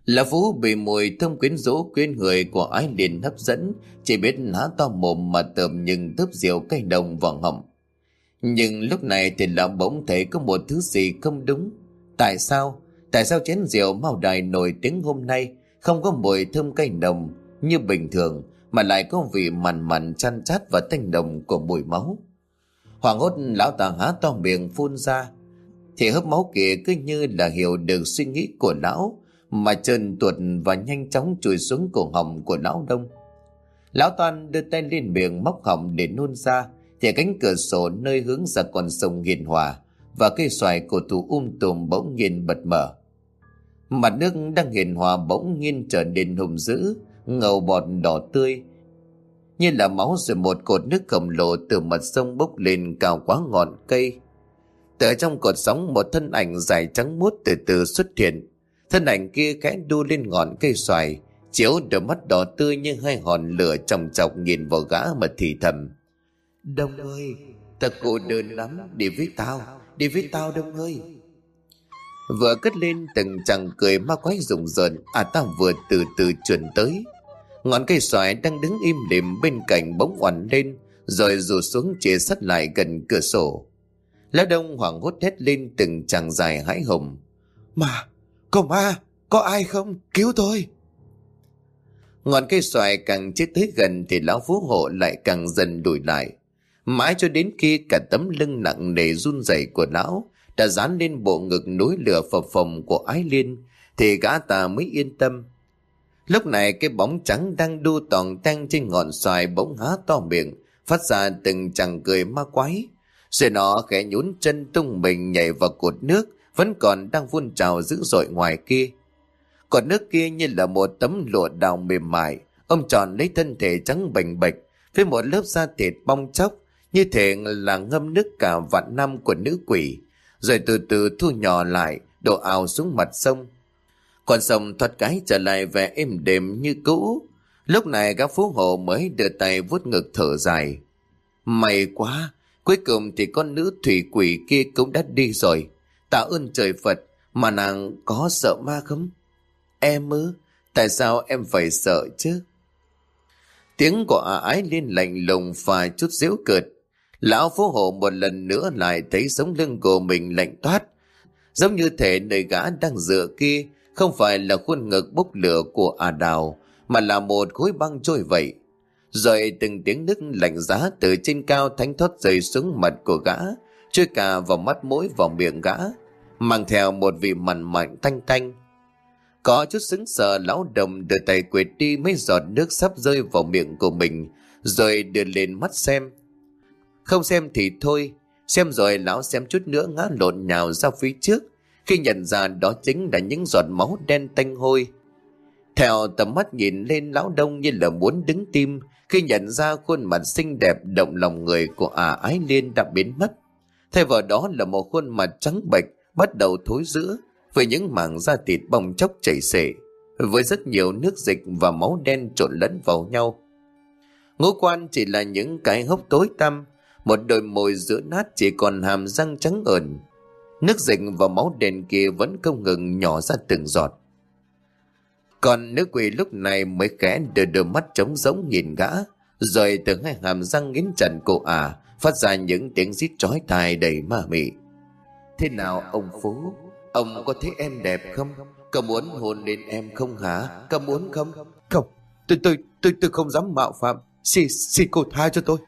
S1: Lão Phú bị mùi thơm quyến rũ quyến người của Ái Liên hấp dẫn, chỉ biết há to mồm mà tởm những tớp rượu cay nồng vào họng. Nhưng lúc này thì lão bỗng thấy có một thứ gì không đúng. Tại sao? Tại sao chén rượu Mao Đài nổi tiếng hôm nay không có mùi thơm cay nồng như bình thường, mà lại có vị mặn mặn chan chát và tanh nồng của mùi máu? Hoảng hốt, lão ta há to miệng phun ra, thì hớp máu kia cứ như là hiểu được suy nghĩ của lão mà trơn tuột và nhanh chóng chui xuống cổ họng của lão Đông. Lão Toan đưa tay lên miệng móc họng để nôn ra, thì cánh cửa sổ nơi hướng ra con sông hiền hòa và cây xoài cổ thụ um tùm bỗng nhiên bật mở. Mặt nước đang hiền hòa bỗng nhiên trở nên hùng dữ, ngầu bọt đỏ tươi như là máu, rồi một cột nước khổng lồ từ mặt sông bốc lên cao quá ngọn cây. Từ trong cột sóng, một thân ảnh dài trắng muốt từ từ xuất hiện. Thân ảnh kia khẽ đu lên ngọn cây xoài, chiếu đôi mắt đỏ tươi như hai hòn lửa chòng chọc nhìn vào gã mà thì thầm: "Đông ơi, ta cô đơn lắm, đi với tao, đi với tao Đông ơi." Vừa cất lên từng chàng cười ma quái rùng rợn, à ta vừa từ từ chuyển tới. Ngọn cây xoài đang đứng im lìm bên cạnh bỗng oằn lên, rồi rủ xuống chia sát lại gần cửa sổ. Lão Đông hoảng hốt hét lên từng chàng dài hãi hùng: "Ma, có ma, có ai không? Cứu tôi!" Ngọn cây xoài càng chết tới gần thì lão phú hộ lại càng dần đuổi lại, mãi cho đến khi cả tấm lưng nặng nề run rẩy của lão đã dán lên bộ ngực núi lửa phập phồng của Ái Liên thì gã ta mới yên tâm. Lúc này cái bóng trắng đang đu tòng tang trên ngọn xoài bỗng há to miệng, phát ra từng chàng cười ma quái, rồi nó khẽ nhún chân tung mình nhảy vào cột nước vẫn còn đang phun trào dữ dội ngoài kia. Cột nước kia như là một tấm lụa đào mềm mại ôm tròn lấy thân thể trắng bềnh bệch với một lớp da thịt bong chóc, như thể là ngâm nước cả vạn năm của nữ quỷ, rồi từ từ thu nhỏ lại đổ ào xuống mặt sông. Con sông thoát cái trở lại vẻ êm đềm như cũ. Lúc này các phú hộ mới đưa tay vuốt ngực thở dài: "May quá, cuối cùng thì con nữ thủy quỷ kia cũng đã đi rồi. Tạ ơn trời Phật, mà nàng có sợ ma không?" "Em ư? Tại sao em phải sợ chứ?" Tiếng của ả Ái Liên lạnh lùng và chút giễu cợt. Lão phú hộ một lần nữa lại thấy sống lưng của mình lạnh toát, giống như thể nơi gã đang dựa kia không phải là khuôn ngực bốc lửa của ả Đào, mà là một khối băng trôi vậy. Rồi từng tiếng nước lạnh giá từ trên cao thánh thót rơi xuống mặt của gã, trôi cả vào mắt mũi vào miệng gã, mang theo một vị mặn mặn tanh tanh. Có chút sững sờ, lão Đồng đưa tay quệt đi mấy giọt nước sắp rơi vào miệng của mình, rồi đưa lên mắt xem. Không xem thì thôi, xem rồi lão xem chút nữa ngã lộn nhào ra phía trước, khi nhận ra đó chính là những giọt máu đen tanh hôi. Theo tầm mắt nhìn lên, lão Đông như là muốn đứng tim khi nhận ra khuôn mặt xinh đẹp động lòng người của ả Ái Liên đã biến mất. Thay vào đó là một khuôn mặt trắng bệch bắt đầu thối rữa, với những mảng da thịt bong chóc chảy xệ, với rất nhiều nước dịch và máu đen trộn lẫn vào nhau. Ngũ quan chỉ là những cái hốc tối tăm, một đôi môi giữa nát chỉ còn hàm răng trắng ẩn. Nước dịch và máu đen kia vẫn không ngừng nhỏ ra từng giọt. Còn nữ quỷ lúc này mới khẽ đưa đôi mắt trống rỗng nhìn gã, rồi từ hai hàm răng nghiến chặt cổ ả phát ra những tiếng rít chói tai đầy ma mị. "Thế nào ông Phú, ông có thấy em đẹp không? Có muốn hôn lên em không hả? Có muốn không?" "Không, tôi tôi tôi tôi không dám mạo phạm, xin xin cô tha cho tôi."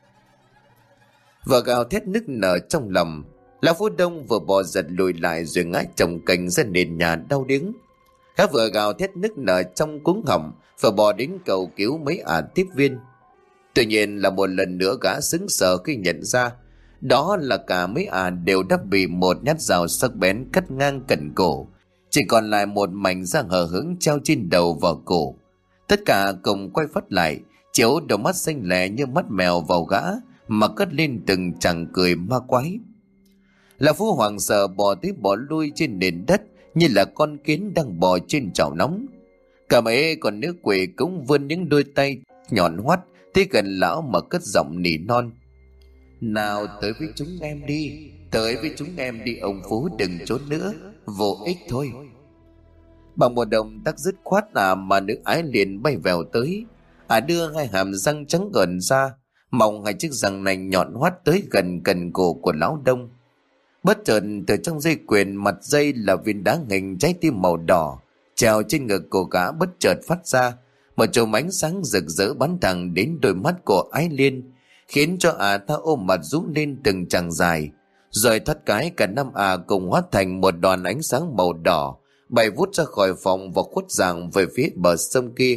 S1: Và gào thét nức nở trong lòng, lão Phú Đông vừa bò giật lùi lại rồi ngã chồng cành ra nền nhà đau điếng. Gã vừa gào thét nức nở trong cuống họng và bò đến cầu cứu mấy ả tiếp viên. Tuy nhiên là một lần nữa gã sững sờ khi nhận ra đó là cả mấy ả đều đã bị một nhát dao sắc bén cắt ngang cẩn cổ, chỉ còn lại một mảnh da hở hững treo trên đầu và cổ. Tất cả cùng quay phát lại, chiếu đôi mắt xanh lè như mắt mèo vào gã mà cất lên từng chàng cười ma quái. Lão Phú hoảng sợ bò tới bò lui trên nền đất như là con kiến đang bò trên chảo nóng. Cả mấy con nữ quỷ cũng vươn những đôi tay nhọn hoắt tới gần lão mà cất giọng nỉ non: "Nào tới với chúng em đi, tới với chúng em đi ông Phú, đừng trốn nữa, vô ích thôi." Bằng một động tác dứt khoát à mà nữ ái liền bay vèo tới. À đưa hai hàm răng trắng gờn ra, mong hai chiếc răng nành nhọn hoắt tới gần cần cổ của lão Đông. Bất chợt từ trong dây chuyền mặt dây là viên đá nghình trái tim màu đỏ treo trên ngực của gã bất chợt phát ra một chùm ánh sáng rực rỡ bắn thẳng đến đôi mắt của Ái Liên, khiến cho ả ta ôm mặt rũ lên từng chàng dài, rồi thoát cái cả năm ả cùng hóa thành một đoàn ánh sáng màu đỏ bay vút ra khỏi phòng và khuất dạng về phía bờ sông kia.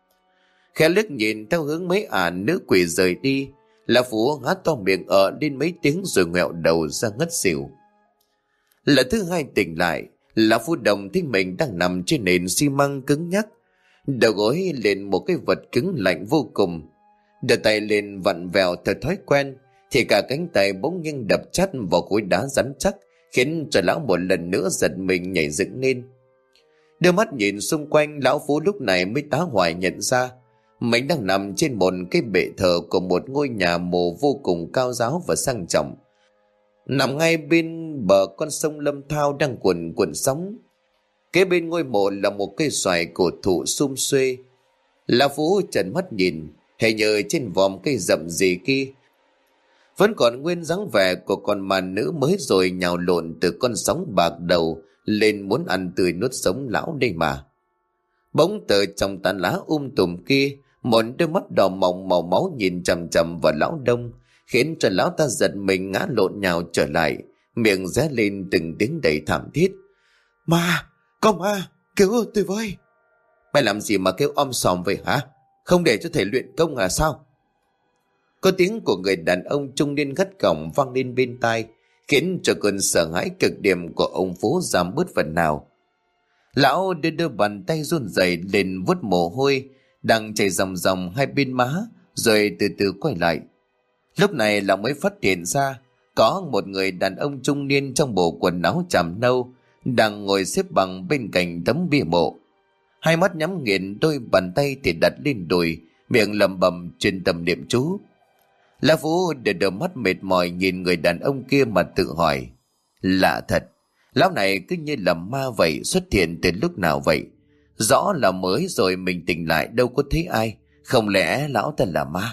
S1: Khẽ liếc nhìn theo hướng mấy ả nữ quỷ rời đi, Lão Phú há to miệng ở lên mấy tiếng rồi ngoẹo đầu ra ngất xỉu. Lần thứ hai tỉnh lại, Lão Phú Đồng thấy mình đang nằm trên nền xi măng cứng nhắc, đầu gối lên một cái vật cứng lạnh vô cùng. Đưa tay lên vặn vẹo theo thói quen, thì cả cánh tay bỗng nhiên đập chát vào khối đá rắn chắc, khiến cho lão một lần nữa giật mình nhảy dựng lên. Đưa mắt nhìn xung quanh, Lão Phú lúc này mới tá hỏa nhận ra mình đang nằm trên một cái bệ thờ của một ngôi nhà mồ vô cùng cao ráo và sang trọng, nằm ngay bên bờ con sông Lâm Thao đang cuồn cuộn sóng. Kế bên ngôi mộ là một cây xoài cổ thụ sum xuê. Lão Phú trợn mắt nhìn, hình như trên vòm cây rậm rì kia vẫn còn nguyên dáng vẻ của con mà nữ mới rồi nhào lộn từ con sóng bạc đầu lên muốn ăn tươi nuốt sống lão đây mà. Bỗng từ trong tán lá um tùm kia, một đôi mắt đỏ mọng màu máu nhìn chằm chằm vào lão Đông, khiến cho lão ta giật mình ngã lộn nhào trở lại, miệng ré lên từng tiếng đầy thảm thiết. Ma, có ma, cứu tôi với. Mày làm gì mà kêu om sòm vậy hả? Không để cho thầy luyện công à sao? Có tiếng của người đàn ông trung niên gắt gỏng vang lên bên tai, khiến cho cơn sợ hãi cực điểm của ông Phú giảm bớt phần nào. Lão đưa đưa bàn tay run rẩy lên vuốt mồ hôi đang chảy ròng ròng hai bên má, rồi từ từ quay lại. Lúc này lão mới phát hiện ra có một người đàn ông trung niên trong bộ quần áo chàm nâu đang ngồi xếp bằng bên cạnh tấm bia mộ, hai mắt nhắm nghiền, đôi bàn tay thì đặt lên đùi, miệng lẩm bẩm chuyên tâm niệm chú. Lão Phú để đôi mắt mệt mỏi nhìn người đàn ông kia mà tự hỏi, lạ thật, lão này cứ như là ma vậy, xuất hiện từ lúc nào vậy? Rõ là mới rồi mình tỉnh lại đâu có thấy ai, không lẽ lão ta là ma?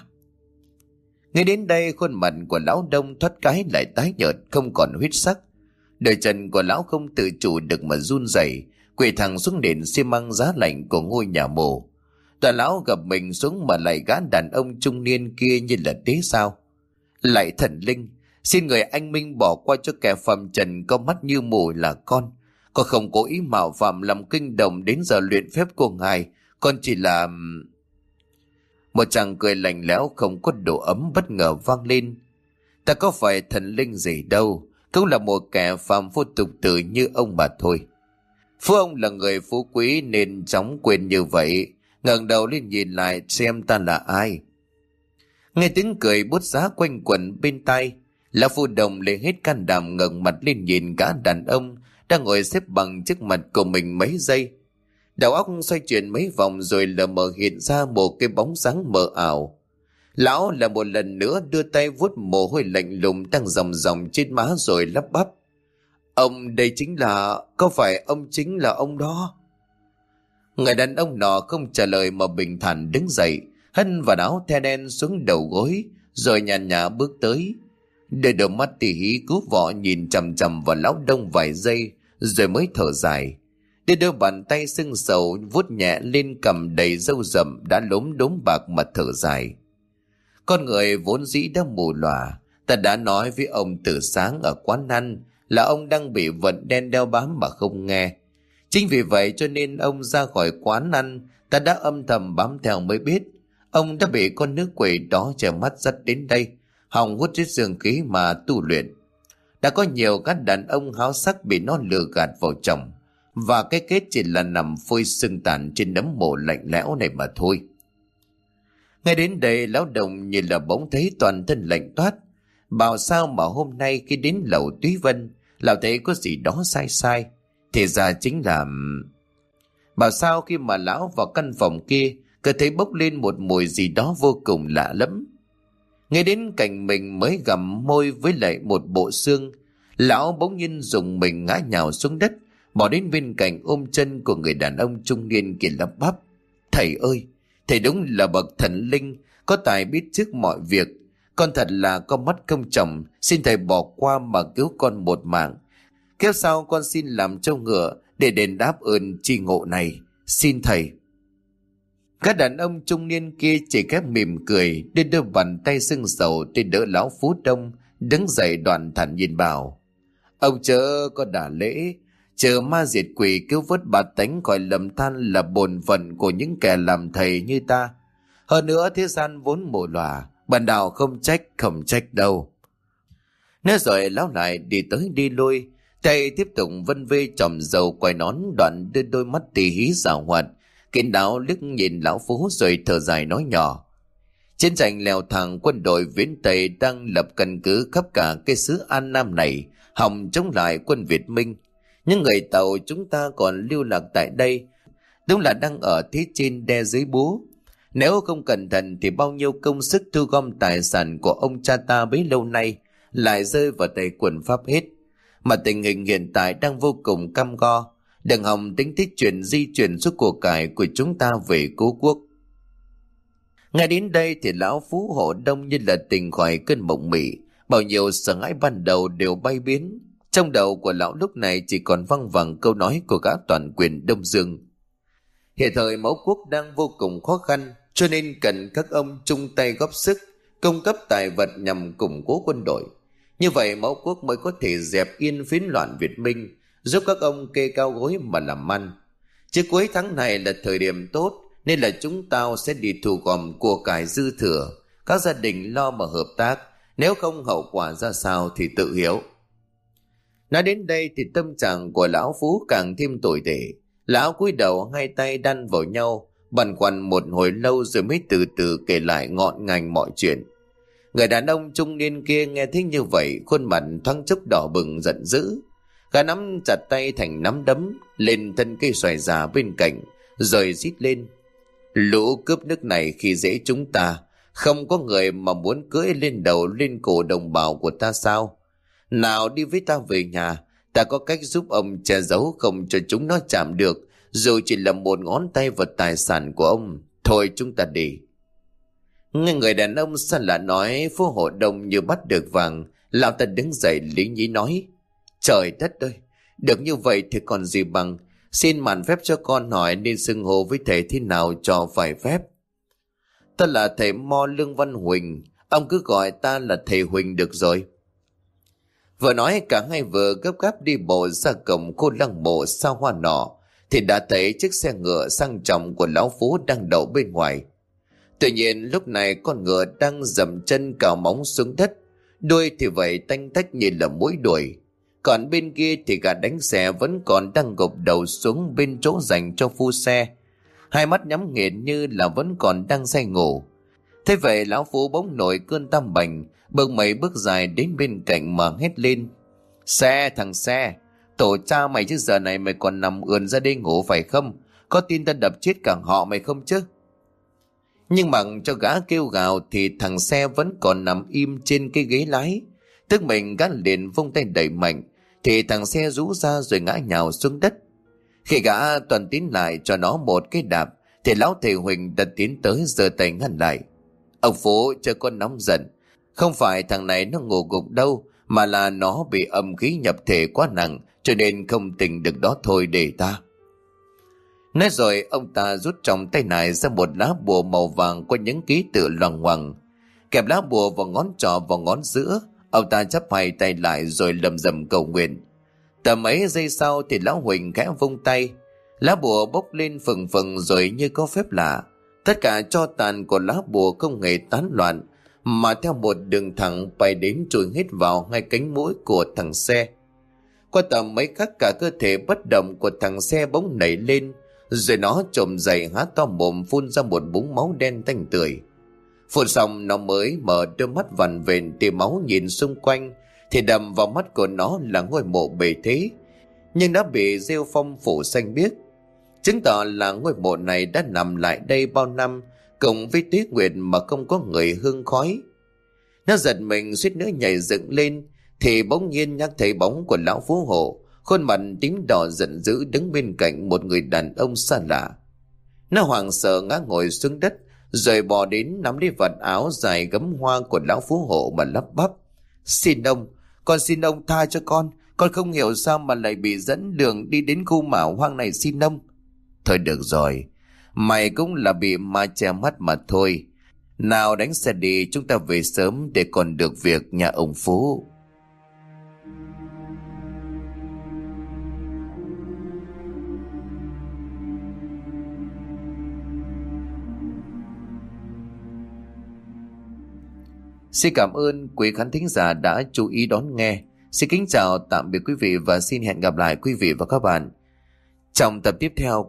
S1: Ngay đến đây khuôn mặt của lão Đông thoát cái lại tái nhợt, không còn huyết sắc. Đôi chân của lão không tự chủ được mà run rẩy, quỳ thẳng xuống nền xi măng giá lạnh của ngôi nhà mồ. Toàn lão gập mình xuống mà lại gã đàn ông trung niên kia như là thế sao? Lại thần linh, xin người anh minh bỏ qua cho kẻ phàm trần có mắt như mù là con. Con không cố ý mạo phạm làm kinh động đến giờ luyện phép của ngài, con chỉ là... Một chàng cười lạnh lẽo không có độ ấm bất ngờ vang lên. Ta có phải thần linh gì đâu, cũng là một kẻ phàm phu tục tử như ông mà thôi. Phú ông là người phú quý nên chóng quên như vậy, ngẩng đầu lên nhìn lại xem ta là ai. Nghe tiếng cười bút giá quanh quẩn bên tai, Lão Phu Đồng lấy hết can đảm ngẩng mặt lên nhìn gã đàn ông đang ngồi xếp bằng trước mặt của mình mấy giây. Đầu óc xoay chuyển mấy vòng rồi lờ mờ hiện ra một cái bóng dáng mờ ảo. Lão là một lần nữa đưa tay vuốt mồ hôi lạnh lùng đang ròng ròng trên má rồi lắp bắp. Ông đây chính là... Có phải ông chính là ông đó? Người đàn ông nọ không trả lời mà bình thản đứng dậy, hất vào áo the đen xuống đầu gối, rồi nhàn nhã bước tới. Để đôi mắt tỉ hí cứu vọ nhìn chằm chằm vào lão Đông vài giây, rồi mới thở dài. Đưa đôi bàn tay sưng sầu vuốt nhẹ lên cằm đầy râu rậm đã lốm đốm bạc mà thở dài. Con người vốn dĩ đã mù lòa, ta đã nói với ông từ sáng ở quán ăn là ông đang bị vận đen đeo bám mà không nghe. Chính vì vậy cho nên ông ra khỏi quán ăn, ta đã âm thầm bám theo mới biết ông đã bị con nữ quỷ đó che mắt dắt đến đây, hòng hút hết dương khí mà tu luyện. Đã có nhiều các đàn ông háo sắc bị nó lừa gạt vào chồng, và cái kết chỉ là nằm phơi sưng tàn trên nấm mồ lạnh lẽo này mà thôi. Ngay đến đây lão Đồng như là bỗng thấy toàn thân lạnh toát. Bảo sao mà hôm nay khi đến lầu Túy Vân, lão thấy có gì đó sai sai. Thì ra chính là... Bảo sao khi mà lão vào căn phòng kia, cứ thấy bốc lên một mùi gì đó vô cùng lạ lẫm. Ngay đến cạnh mình mới gặm môi với lại một bộ xương, lão bỗng nhiên dùng mình ngã nhào xuống đất, bỏ đến bên cạnh ôm chân của người đàn ông trung niên kia lắp bắp: "Thầy ơi, thầy đúng là bậc thần linh, có tài biết trước mọi việc. Con thật là con mắt không chồng, xin thầy bỏ qua mà cứu con một mạng. Kiếp sau con xin làm trâu ngựa để đền đáp ơn tri ngộ này. Xin thầy." Các đàn ông trung niên kia chỉ khép mỉm cười, đưa đôi bàn tay sưng sầu để đỡ lão Phú Đông đứng dậy, đoạn thản nhiên bảo: "Ông chớ có đả lễ, chờ ma diệt quỷ cứu vớt bà tánh khỏi lầm than là bổn phận của những kẻ làm thầy như ta. Hơn nữa thế gian vốn mù lòa, bản đạo không trách không trách đâu." Nói rồi lão lại đi tới đi lui, tay tiếp tục vân vê chòm dầu quay nón, đoạn đưa đôi mắt tỉ hí giảo hoạt kín đáo liếc nhìn lão Phú rồi thở dài nói nhỏ: "Chiến tranh leo thang, quân đội viễn Tây đang lập căn cứ khắp cả cái xứ An Nam này, hòng chống lại quân Việt Minh. Những người Tàu chúng ta còn lưu lạc tại đây, đúng là đang ở thế trên đe dưới búa. Nếu không cẩn thận thì bao nhiêu công sức thu gom tài sản của ông cha ta bấy lâu nay lại rơi vào tay quân Pháp hết. Mà tình hình hiện tại đang vô cùng cam go, đừng hòng tính thích chuyện di chuyển số của cải của chúng ta về cố quốc." Ngay đến đây thì lão Phú Hộ Đông như là tỉnh khỏi cơn mộng mị, bao nhiêu sợ hãi ban đầu đều bay biến. Trong đầu của lão lúc này chỉ còn văng vẳng câu nói của gã toàn quyền Đông Dương: "Hiện thời mẫu quốc đang vô cùng khó khăn, cho nên cần các ông chung tay góp sức, cung cấp tài vật nhằm củng cố quân đội. Như vậy mẫu quốc mới có thể dẹp yên phiến loạn Việt Minh, giúp các ông kê cao gối mà làm ăn. Chứ cuối tháng này là thời điểm tốt, nên là chúng tao sẽ đi thu gom của cải dư thừa, các gia đình lo mà hợp tác, nếu không hậu quả ra sao thì tự hiểu." Nói đến đây thì tâm trạng của lão Phú càng thêm tồi tệ. Lão cúi đầu, hai tay đan vào nhau, băn khoăn một hồi lâu rồi mới từ từ kể lại ngọn ngành mọi chuyện. Người đàn ông trung niên kia nghe thấy như vậy, khuôn mặt thoáng chốc đỏ bừng giận dữ. Gã nắm chặt tay thành nắm đấm lên thân cây xoài già bên cạnh, rồi rít lên: "Lũ cướp nước này khi dễ chúng ta, không có người mà muốn cưỡi lên đầu lên cổ đồng bào của ta sao? Nào đi với ta về nhà, ta có cách giúp ông che giấu không cho chúng nó chạm được, dù chỉ là một ngón tay vào tài sản của ông. Thôi chúng ta đi." Nghe người đàn ông xa lạ nói, Phú Hộ Đông như bắt được vàng, lão ta đứng dậy lý nhí nói: "Trời đất ơi, được như vậy thì còn gì bằng. Xin mạn phép cho con hỏi nên xưng hô với thầy thế nào cho phải phép?" "Ta là thầy Mo Lương Văn Huỳnh, ông cứ gọi ta là thầy Huỳnh được rồi." Vừa nói cả hai vừa gấp gáp đi bộ ra cổng khu lăng mộ xa hoa nọ, thì đã thấy chiếc xe ngựa sang trọng của lão Phú đang đậu bên ngoài. Tuy nhiên lúc này con ngựa đang dậm chân cào móng xuống đất, đuôi thì vậy tanh tách như là mũi đuổi. Còn bên kia thì gã đánh xe vẫn còn đang gục đầu xuống bên chỗ dành cho phu xe, hai mắt nhắm nghiền như là vẫn còn đang say ngủ. Thế vậy lão Phú bỗng nổi cơn tam bành, bước mấy bước dài đến bên cạnh mà hét lên: "Xe, thằng xe, tổ cha mày chứ giờ này mày còn nằm ườn ra đây ngủ phải không? Có tin ta đập chết cả họ mày không chứ?" Nhưng mà cho gã kêu gào thì thằng xe vẫn còn nằm im trên cái ghế lái. Tức mình gã liền vung tay đẩy mạnh, thì thằng xe rú ra rồi ngã nhào xuống đất. Khi gã toàn tiến lại cho nó một cái đạp, thì lão thầy Huỳnh đã tiến tới giơ tay ngăn lại: "Ông Phú cho con nóng giận, không phải thằng này nó ngủ gục đâu, mà là nó bị âm khí nhập thể quá nặng, cho nên không tỉnh được đó thôi để ta." Nói rồi ông ta rút trong tay này ra một lá bùa màu vàng có những ký tự loằng ngoằng, kẹp lá bùa vào ngón trỏ vào ngón giữa. Ông ta chắp hai tay lại rồi lầm rầm cầu nguyện. Tầm mấy giây sau thì lão Huỳnh khẽ vung tay, lá bùa bốc lên phừng phừng rồi như có phép lạ, tất cả tro tàn của lá bùa không hề tán loạn, mà theo một đường thẳng bay đến trùi hết vào ngay cánh mũi của thằng xe. Qua tầm mấy khắc cả cơ thể bất động của thằng xe bỗng nảy lên, rồi nó trồm dậy há to mồm phun ra một búng máu đen tanh tưởi. Phun xong nó mới mở đôi mắt vằn vện tia máu nhìn xung quanh, thì đầm vào mắt của nó là ngôi mộ bề thế, nhưng đã bị rêu phong phủ xanh biếc, chứng tỏ là ngôi mộ này đã nằm lại đây bao năm cùng với tuyết nguyệt mà không có người hương khói. Nó giật mình suýt nữa nhảy dựng lên, thì bỗng nhiên nhắc thấy bóng của lão Phú Hộ khuôn mặt tím đỏ giận dữ đứng bên cạnh một người đàn ông xa lạ. Nó hoảng sợ ngã ngồi xuống đất, rồi bò đến nắm lấy vạt áo dài gấm hoa của lão phú hộ mà lắp bắp: "Xin ông, con xin ông tha cho con, con không hiểu sao mà lại bị dẫn đường đi đến khu mả hoang này, xin ông." "Thôi được rồi, mày cũng là bị ma che mắt mà thôi. Nào đánh xe đi, chúng ta về sớm để còn được việc nhà ông Phú." Xin cảm ơn quý khán thính giả đã chú ý đón nghe. Xin kính chào tạm biệt quý vị và xin hẹn gặp lại quý vị và các bạn trong tập tiếp theo.